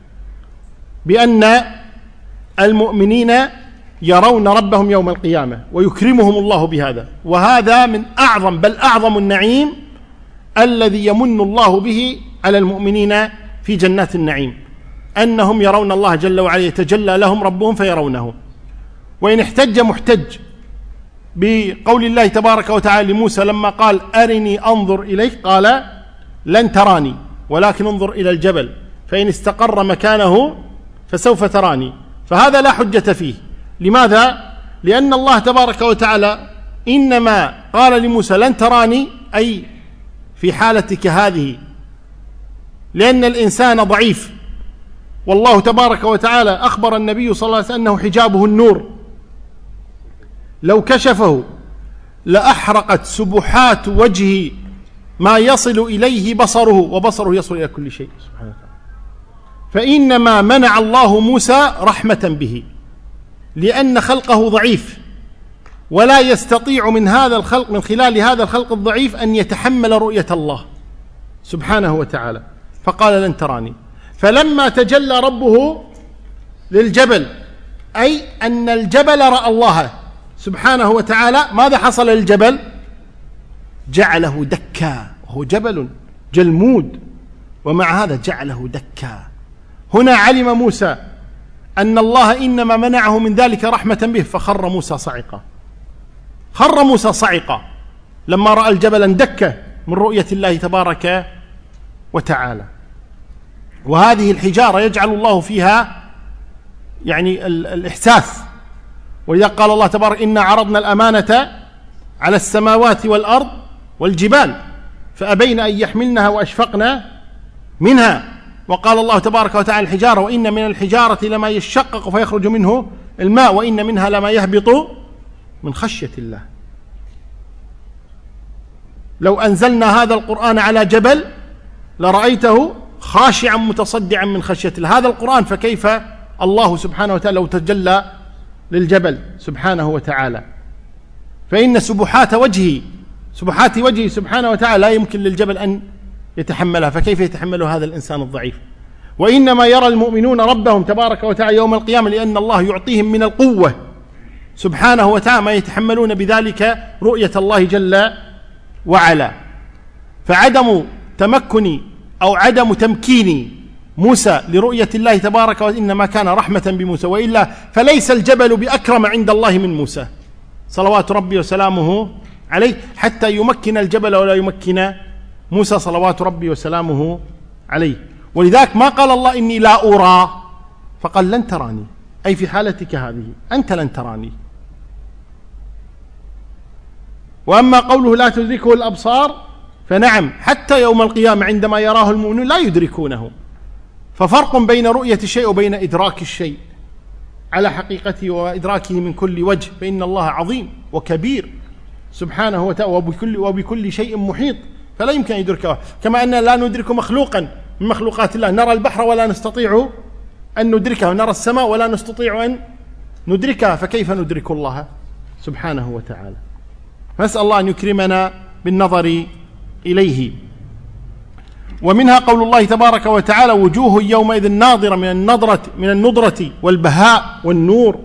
بأن المؤمنين يرون ربهم يوم القيامة ويكرمهم الله بهذا، وهذا من أعظم بل أعظم النعيم الذي يمن الله به على المؤمنين في جنات النعيم، أنهم يرون الله جل وعلا، يتجلى لهم ربهم فيرونه. وإن احتج محتج بقول الله تبارك وتعالى لموسى لما قال: أرني أنظر إليك، قال: لن تراني ولكن انظر إلى الجبل فإن استقر مكانه فسوف تراني. فهذا لا حجة فيه. لماذا؟ لأن الله تبارك وتعالى إنما قال لموسى: لن تراني، أي في حالتك هذه، لأن الإنسان ضعيف، والله تبارك وتعالى أخبر النبي صلى الله عليه وسلم أنه حجابه النور، لو كشفه لأحرقت سبحات وجهه ما يصل إليه بصره، وبصره يصل إلى كل شيء سبحانه وتعالى. فإنما منع الله موسى رحمة به، لأن خلقه ضعيف، ولا يستطيع من هذا الخلق، من خلال هذا الخلق الضعيف، أن يتحمل رؤية الله سبحانه وتعالى، فقال: لن تراني. فلما تجلى ربه للجبل، أي أن الجبل رأى الله سبحانه وتعالى، ماذا حصل للجبل؟ جعله دكا، وهو جبل جلمود، ومع هذا جعله دكا. هنا علم موسى أن الله إنما منعه من ذلك رحمة به، فخر موسى صعقا، خر موسى صعقا. لما رأى الجبل اندك من رؤية الله تبارك وتعالى. وهذه الحجارة يجعل الله فيها يعني الإحساس. ولذا قال الله تبارك إنا عرضنا الأمانة على السماوات والأرض والجبال فأبين أن يحملنها وأشفقن منها. وقال الله تبارك وتعالى الحجارة وإن من الحجارة لما يشقق فيخرج منه الماء وإن منها لما يهبط من خشية الله. لو أنزلنا هذا القرآن على جبل لرأيته خاشعا متصدعا من خشية الله. هذا القرآن فكيف الله سبحانه وتعالى لو تجلى للجبل سبحانه وتعالى. فإن سبحات وجهه سبحانه وتعالى لا يمكن للجبل أن يتحملها، فكيف يتحمل هذا الإنسان الضعيف؟ وإنما يرى المؤمنون ربهم تبارك وتعالى يوم القيامة لأن الله يعطيهم من القوة سبحانه وتعالى ما يتحملون بذلك رؤية الله جل وعلا. فعدم تمكن أو عدم تمكين موسى لرؤية الله تبارك وتعالى إنما كان رحمة بموسى، وإلا فليس الجبل بأكرم عند الله من موسى صلوات ربي وسلامه عليه حتى يمكن الجبل ولا يمكن موسى صلوات ربي وسلامه عليه. ولذلك ما قال الله إني لا أرى، فقال لن تراني، أي في حالتك هذه أنت لن تراني. وأما قوله لا تدركه الأبصار فنعم حتى يوم القيامة عندما يراه المؤمنون لا يدركونه. ففرق بين رؤية الشيء وبين إدراك الشيء على حقيقته وإدراكه من كل وجه، فإن الله عظيم وكبير سبحانه وتعالى وبكل شيء محيط فلا يمكن أن يدركه. كما أننا لا ندرك مخلوقا من مخلوقات الله، نرى البحر ولا نستطيع أن ندركه، نرى السماء ولا نستطيع أن ندركها، فكيف ندرك الله سبحانه وتعالى؟ نسأل الله أن يكرمنا بالنظر إليه. ومنها قول الله تبارك وتعالى وجوه يومئذ ناظرة من النضرة والبهاء والنور.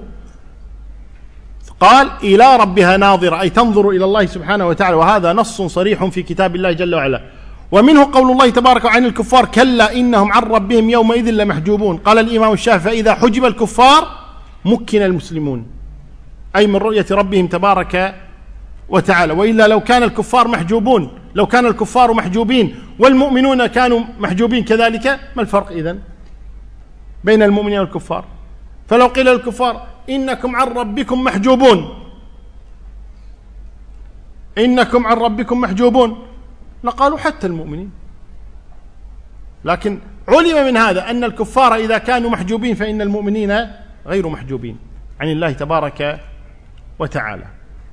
قال إلى ربها ناظرة، أي تنظر إلى الله سبحانه وتعالى، وهذا نص صريح في كتاب الله جل وعلا. ومنه قول الله تبارك عن الكفار كلا إنهم عن ربهم يومئذ لمحجوبون. قال الإمام الشافعي فإذا حجب الكفار مكن المسلمون، أي من رؤية ربهم تبارك وتعالى. وإلا لو كان الكفار محجوبين والمؤمنون كانوا محجوبين كذلك، ما الفرق إذن بين المؤمنين والكفار؟ فلو قيل للكفار إنكم عن ربكم محجوبون لقالوا حتى المؤمنين. لكن علم من هذا أن الكفار إذا كانوا محجوبين فإن المؤمنين غير محجوبين عن الله تبارك وتعالى.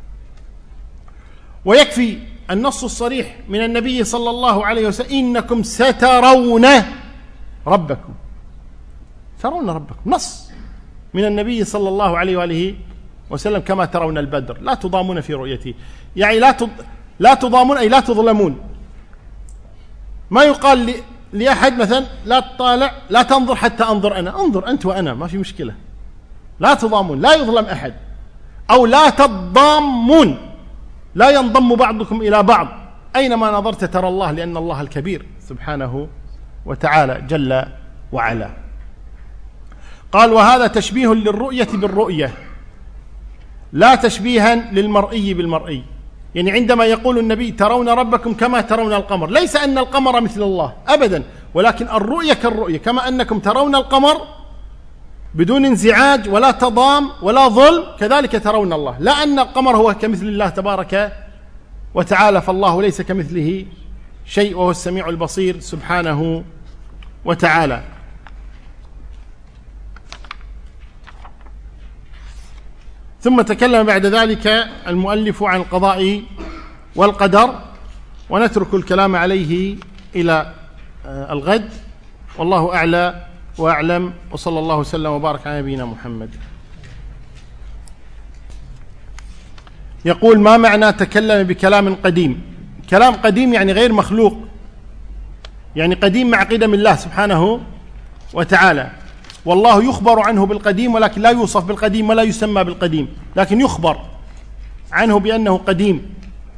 ويكفي النص الصريح من النبي صلى الله عليه وسلم إنكم سترون ربكم، ترون ربكم، نص من النبي صلى الله عليه وآله وسلم كما ترون البدر لا تضامون في رؤيته. يعني لا تضامون أي لا تظلمون. ما يقال لأحد مثلا لا تطالع لا تنظر حتى أنظر أنا، انظر أنت وأنا ما في مشكلة، لا تضامون، لا يظلم أحد. أو لا تضامون، لا ينضم بعضكم إلى بعض، أينما نظرت ترى الله، لأن الله الكبير سبحانه وتعالى جل وعلا. قال وهذا تشبيه للرؤية بالرؤية لا تشبيها للمرئي بالمرئي. يعني عندما يقول النبي ترون ربكم كما ترون القمر، ليس أن القمر مثل الله أبدا، ولكن الرؤية كالرؤية، كما أنكم ترون القمر بدون انزعاج ولا تضام ولا ظلم كذلك ترون الله، لا أن القمر هو كمثل الله تبارك وتعالى، فالله ليس كمثله شيء وهو السميع البصير سبحانه وتعالى. ثم تكلم بعد ذلك المؤلف عن القضاء والقدر، ونترك الكلام عليه إلى الغد، والله أعلى وأعلم، وصلى الله وسلم وبارك على نبينا محمد. يقول ما معنى تكلم بكلام قديم؟ كلام قديم يعني غير مخلوق، يعني قديم مع قدم الله سبحانه وتعالى، والله يخبر عنه بالقديم ولكن لا يوصف بالقديم ولا يسمى بالقديم، لكن يخبر عنه بأنه قديم،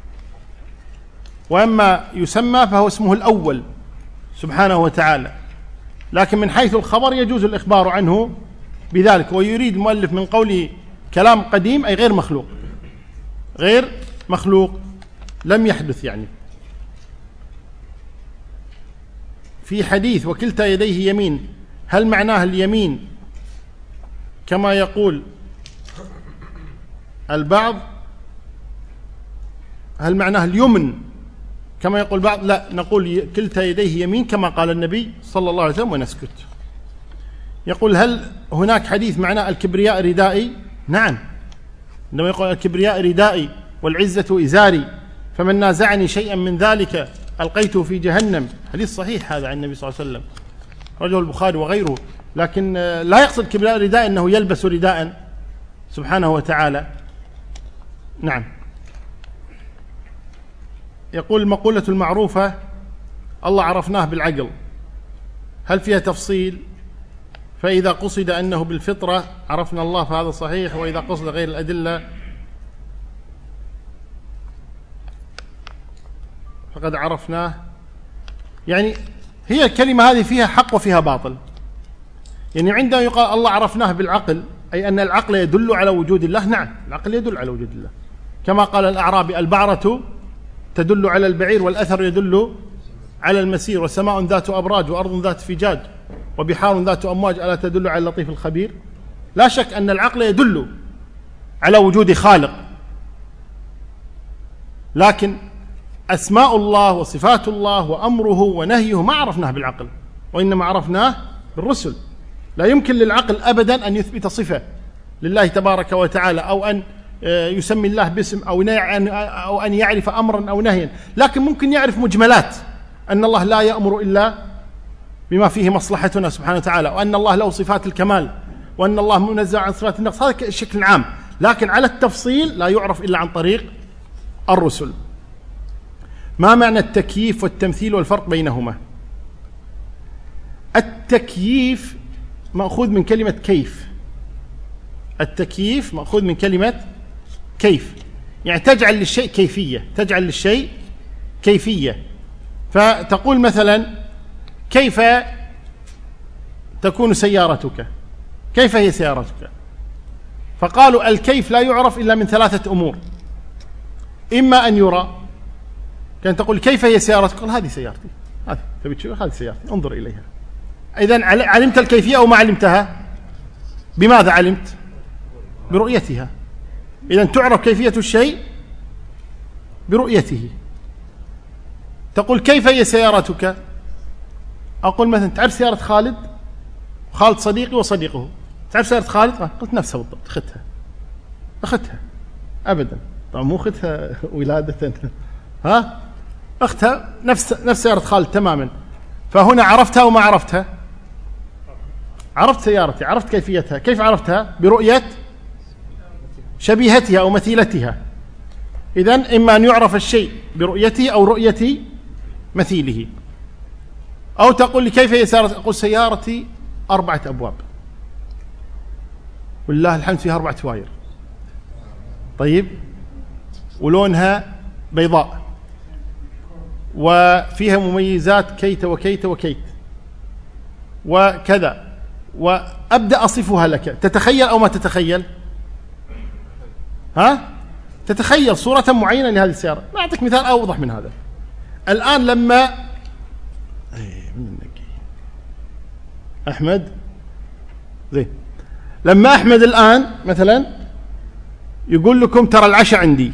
وأما يسمى فهو اسمه الأول سبحانه وتعالى، لكن من حيث الخبر يجوز الإخبار عنه بذلك. ويريد المؤلف من قوله كلام قديم أي غير مخلوق، غير مخلوق. لم يحدث يعني. في حديث وكلتا يديه يمين، هل معناه اليمين كما يقول البعض؟ هل معناه اليمن كما يقول بعض؟ لا، نقول كلتا يديه يمين كما قال النبي صلى الله عليه وسلم ونسكت. يقول هل هناك حديث معناه الكبرياء ردائي؟ نعم، عندما يقول الكبرياء ردائي والعزة إزاري فمن نازعني شيئا من ذلك ألقيته في جهنم، حديث صحيح هذا عن النبي صلى الله عليه وسلم، رجل البخاري وغيره. لكن لا يقصد كبرياء رداء أنه يلبس رداء سبحانه وتعالى. نعم. يقول المقولة المعروفة الله عرفناه بالعقل، هل فيها تفصيل؟ فإذا قصد أنه بالفطرة عرفنا الله فهذا صحيح، وإذا قصد غير الأدلة فقد عرفناه. يعني هي الكلمة هذه فيها حق وفيها باطل. يعني عندما يقال الله عرفناه بالعقل، أي أن العقل يدل على وجود الله. نعم، العقل يدل على وجود الله، كما قال الأعرابي البعرة تدل على البعير والأثر يدل على المسير، وسماء ذات أبراج وأرض ذات فجاج وبحار ذات أمواج ألا تدل على اللطيف الخبير. لا شك أن العقل يدل على وجود خالق، لكن أسماء الله وصفات الله وأمره ونهيه ما عرفناه بالعقل، وإنما عرفناه بالرسل. لا يمكن للعقل أبدا أن يثبت صفة لله تبارك وتعالى، أو أن يسمي الله باسم، أو أن يعرف أمرا أو نهيا، لكن ممكن يعرف مجملات، أن الله لا يأمر إلا بما فيه مصلحتنا سبحانه وتعالى، وأن الله له صفات الكمال، وأن الله منزه عن صفات النقص، هذا بشكل عام. لكن على التفصيل لا يعرف إلا عن طريق الرسل. ما معنى التكييف والتمثيل والفرق بينهما؟ التكييف مأخوذ من كلمة كيف. التكييف مأخوذ من كلمة كيف، يعني تجعل للشيء كيفية، تجعل للشيء كيفية. فتقول مثلا كيف تكون سيارتك؟ كيف هي سيارتك؟ فقالوا الكيف لا يعرف إلا من ثلاثة أمور: إما أن يرى، كان تقول كيف هي سيارتك؟ قال هذه سيارتي، هذه تبي تشوف، هذه سيارتي، انظر إليها. إذن علمت الكيفية أو ما علمتها؟ بماذا علمت؟ برؤيتها. إذن تعرف كيفية الشيء برؤيته. تقول كيف هي سيارتك؟ أقول مثلا تعرف سيارة خالد؟ خالد صديقي وصديقه، تعرف سيارة خالد؟ قلت نفسها بالضبط، أخذتها أبدا، طبعا مو أخذتها ولادة، ها، أختها نفس سيارة خالد تماما. فهنا عرفتها وما عرفتها؟ عرفت سيارتي، عرفت كيفيتها. كيف عرفتها؟ برؤية شبيهتها أو مثيلتها. إذن إما أن يعرف الشيء برؤيته أو رؤية مثيله. أو تقول لي كيف هي سيارتي؟ أقول سيارتي 4 أبواب، والله الحمد فيها 4 تواير، طيب، ولونها بيضاء، وفيها مميزات كيت وكيت وكيت وكذا، وأبدأ أصفها لك. تتخيل أو ما تتخيل؟ ها؟ تتخيل صورة معينة لهذه السيارة. أعطيك مثال أوضح من هذا. الآن لما أحمد زين، لما أحمد الآن مثلا يقول لكم ترى العشاء عندي،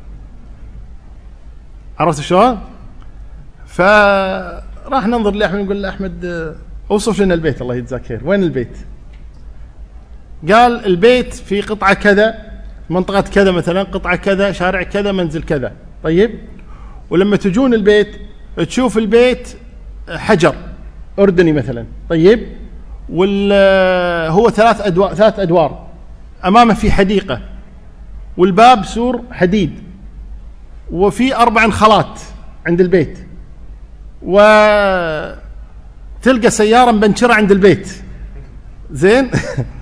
عرفت شلون؟ فراح ننظر لأحمد نقول لأحمد أوصف لنا البيت، الله يجزاك خير، وين البيت؟ قال البيت في قطعة كذا، منطقة كذا مثلا، قطعة كذا، شارع كذا، منزل كذا. طيب، ولما تجون البيت تشوف البيت حجر أردني مثلا، طيب، هو 3 أدوار، أمامه في حديقة، والباب سور حديد، وفي 4 انخالات عند البيت، وتلقى سيارة مبنشرة عند البيت، زين.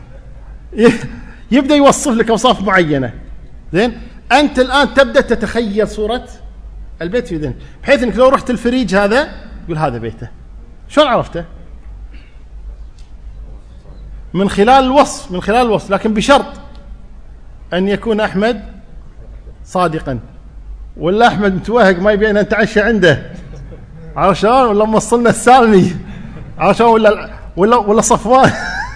يبدأ يوصف لك أوصاف معينة، زين. أنت الآن تبدأ تتخيل صورة البيت في ذهنك، بحيث أنك لو رحت الفريج هذا يقول هذا بيته. شلون عرفته؟ من خلال الوصف، لكن بشرط أن يكون أحمد صادقا، ولا أحمد متوهق ما يبين نتعشى عنده عشان، ولا موصلنا السالمي عشان، ولا صفوان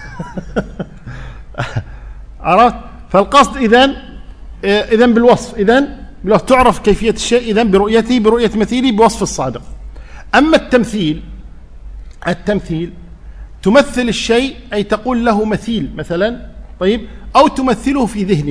عرفت؟ فالقصد إذن بالوصف، لو تعرف كيفية الشيء إذن برؤيته، برؤية مثيله، بوصف الصادق. أما التمثيل تمثل الشيء أي تقول له مثيل مثلا، طيب، أو تمثله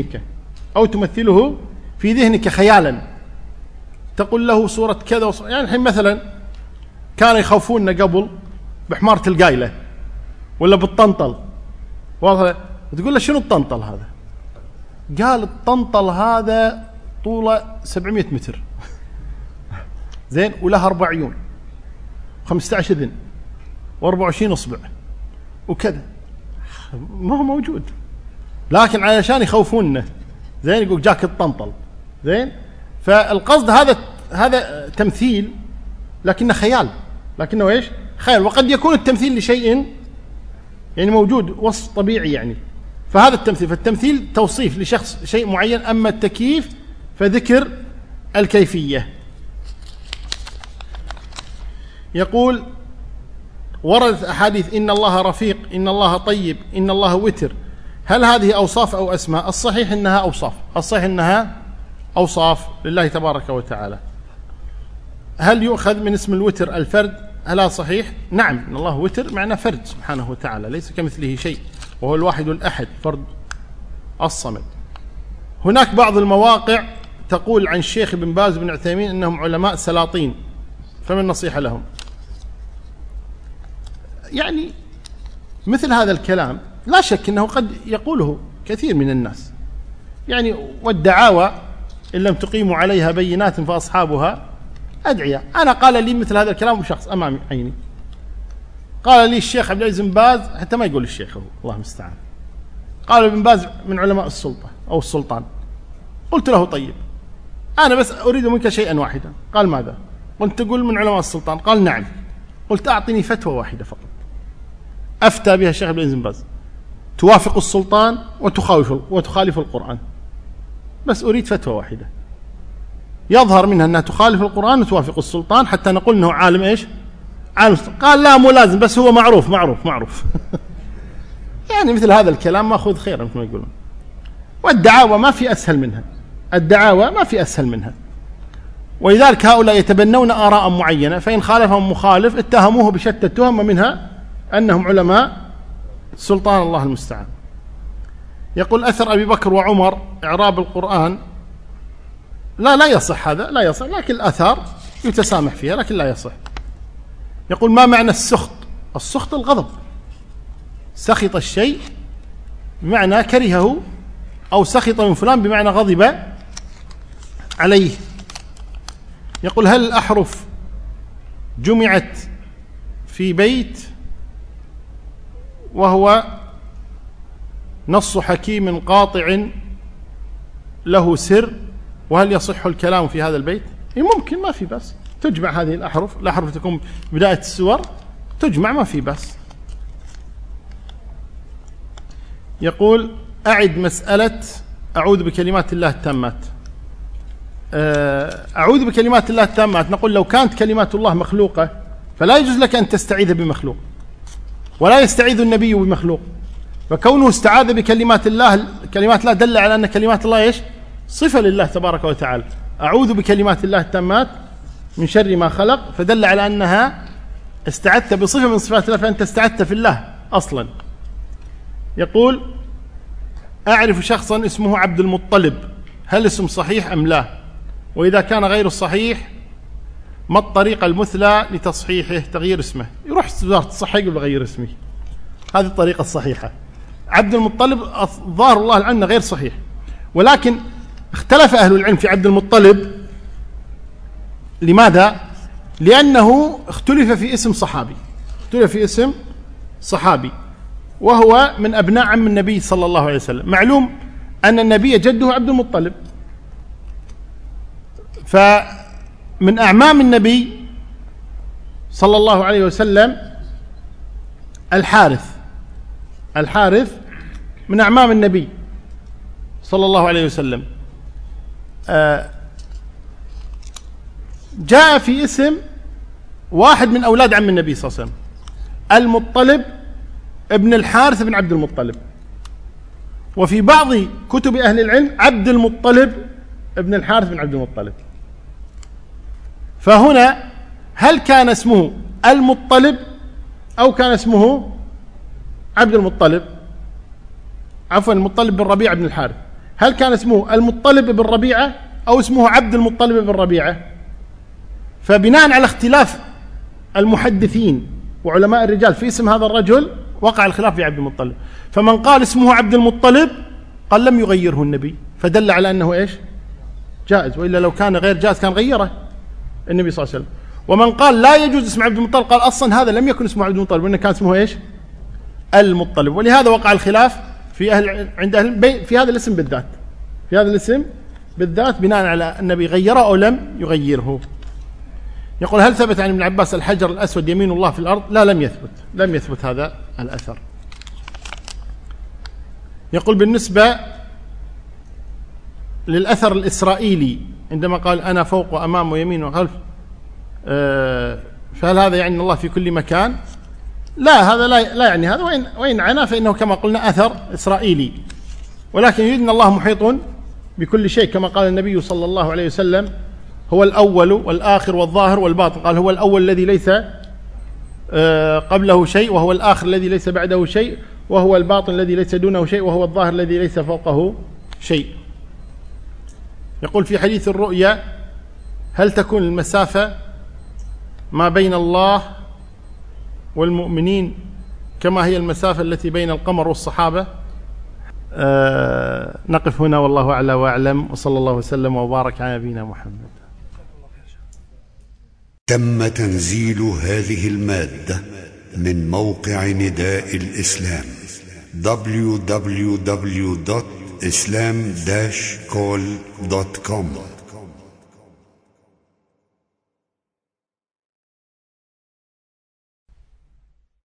في ذهنك خيالا، تقول له صورة كذا يعني الحين مثلا كانوا يخوفوننا قبل بحمارة القايلة ولا بالطنطل، تقول له شنو الطنطل هذا؟ قال الطنطل هذا طوله 700 متر زين، وله 4 عيون 15 اذن و24 اصبع وكذا، ما هو موجود، لكن علشان يخوفوننا زين يقول جاك الطنطل زين. فالقصد هذا تمثيل لكنه خيال، لكنه ايش؟ خيال. وقد يكون التمثيل لشيء يعني موجود، وصف طبيعي يعني، فهذا التمثيل. فالتمثيل توصيف لشخص شيء معين، أما التكييف فذكر الكيفية. يقول وردت أحاديث إن الله رفيق، إن الله طيب، إن الله وتر، هل هذه أوصاف أو أسماء؟ الصحيح إنها أوصاف، الصحيح إنها أوصاف لله تبارك وتعالى. هل يؤخذ من اسم الوتر الفرد؟ هل هذا صحيح؟ نعم، إن الله وتر معنى فرد سبحانه وتعالى، ليس كمثله شيء، وهو الواحد الأحد فرد الصمد. هناك بعض المواقع تقول عن الشيخ بن باز بن عثيمين أنهم علماء سلاطين، فما النصيحة لهم؟ يعني مثل هذا الكلام لا شك أنه قد يقوله كثير من الناس يعني، والدعاوى إن لم تقيموا عليها بينات فأصحابها أدعية. أنا قال لي مثل هذا الكلام شخص أمام عيني، قال لي الشيخ عبد العزيز بن باز، حتى ما يقول الشيخ، هو الله المستعان، قال ابن باز من علماء السلطة أو السلطان. قلت له طيب أنا بس أريد منك شيئا واحدا. قال ماذا؟ قلت تقول من علماء السلطان؟ قال نعم. قلت أعطني فتوى واحدة فقط أفتى بها الشيخ عبد العزيز بن باز توافق السلطان وتخالف القرآن، بس أريد فتوى واحدة يظهر منها أنها تخالف القرآن وتوافق السلطان حتى نقول أنه عالم إيش؟ عالم. قال لا مو لازم، بس هو معروف يعني مثل هذا الكلام ما أخذ خيرا مثل ما يقولون. والدعاوى ما في أسهل منها، ولذلك هؤلاء يتبنون آراء معينة، فإن خالفهم مخالف اتهموه بشتى التهم، ومنها أنهم علماء سلطان الله المستعان. يقول أثر أبي بكر وعمر إعراب القرآن، لا يصح، هذا لا يصح، لكن الآثار يتسامح فيها لكن لا يصح. يقول ما معنى السخط؟ السخط الغضب، سخط الشيء بمعنى كرهه، أو سخط من فلان بمعنى غضب عليه. يقول هل الأحرف جمعت في بيت وهو نص حكيم قاطع له سر، وهل يصح الكلام في هذا البيت؟ ممكن، ما في بس تجمع هذه الأحرف تكون بداية السور تجمع، ما في بس. يقول أعد مسألة أعوذ بكلمات الله التامات. أعوذ بكلمات الله التامات، نقول لو كانت كلمات الله مخلوقة فلا يجوز لك أن تستعيذ بمخلوق، ولا يستعيذ النبي بمخلوق، فكونه استعاذ بكلمات الله، كلمات الله دل على أن كلمات الله إيش؟ صفة لله تبارك وتعالى. أعوذ بكلمات الله التامات من شر ما خلق، فدل على أنها استعدت بصفة من صفات الله، فأنت استعدت في الله أصلا. يقول أعرف شخصا اسمه عبد المطلب، هل اسم صحيح أم لا؟ وإذا كان غير الصحيح ما الطريقة المثلى لتصحيحه؟ تغيير اسمه، يروح وزارة الصحة يقول غير اسمي، هذه الطريقة الصحيحة. عبد المطلب ظاهر الله عنه غير صحيح، ولكن اختلف أهل العلم في عبد المطلب. لماذا؟ لأنه اختلف في اسم صحابي، وهو من أبناء عم النبي صلى الله عليه وسلم. معلوم أن النبي جده عبد المطلب، فمن أعمام النبي صلى الله عليه وسلم الحارث من أعمام النبي صلى الله عليه وسلم. جاء في اسم واحد من أولاد عم النبي صلى الله عليه وسلم، المطلب ابن الحارث بن عبد المطلب، وفي بعض كتب أهل العلم عبد المطلب ابن الحارث بن عبد المطلب. فهنا هل كان اسمه المطلب أو كان اسمه عبد المطلب؟ عفوا، المطلب بن ربيعة بن الحارث، هل كان اسمه المطلب بن ربيعة أو اسمه عبد المطلب بن ربيعة؟ فبناء على اختلاف المحدثين وعلماء الرجال في اسم هذا الرجل وقع الخلاف في عبد المطلب. فمن قال اسمه عبد المطلب قال لم يغيره النبي، فدل على أنه إيش؟ جائز، وإلا لو كان غير جائز كان غيره النبي صلى الله عليه وسلم. ومن قال لا يجوز اسم عبد المطلب قال أصلا هذا لم يكن اسمه عبد المطلب، وإنه كان اسمه إيش؟ المطلب. ولهذا وقع الخلاف في عند أهل البيت في هذا الاسم بالذات، في هذا الاسم بالذات بناء على النبي غيره أو لم يغيره. يقول هل ثبت عن ابن عباس الحجر الأسود يمين الله في الأرض؟ لا، لم يثبت هذا الأثر. يقول بالنسبة للأثر الإسرائيلي عندما قال أنا فوق وأمام ويمين وخلف، فهل هذا يعني الله في كل مكان؟ لا، هذا لا يعني هذا، وإن عنا فإنه كما قلنا أثر إسرائيلي، ولكن يريد أن الله محيط بكل شيء، كما قال النبي صلى الله عليه وسلم هو الأول والآخر والظاهر والباطن. قال هو الأول الذي ليس قبله شيء، وهو الآخر الذي ليس بعده شيء، وهو الباطن الذي ليس دونه شيء، وهو الظاهر الذي ليس فوقه شيء. يقول في حديث الرؤيا هل تكون المسافة ما بين الله والمؤمنين كما هي المسافة التي بين القمر والصحابة؟ نقف هنا والله أعلى وأعلم، وصلى الله وسلم وبارك على نبينا محمد. تم تنزيل هذه المادة من موقع نداء الإسلام www.islam-call.com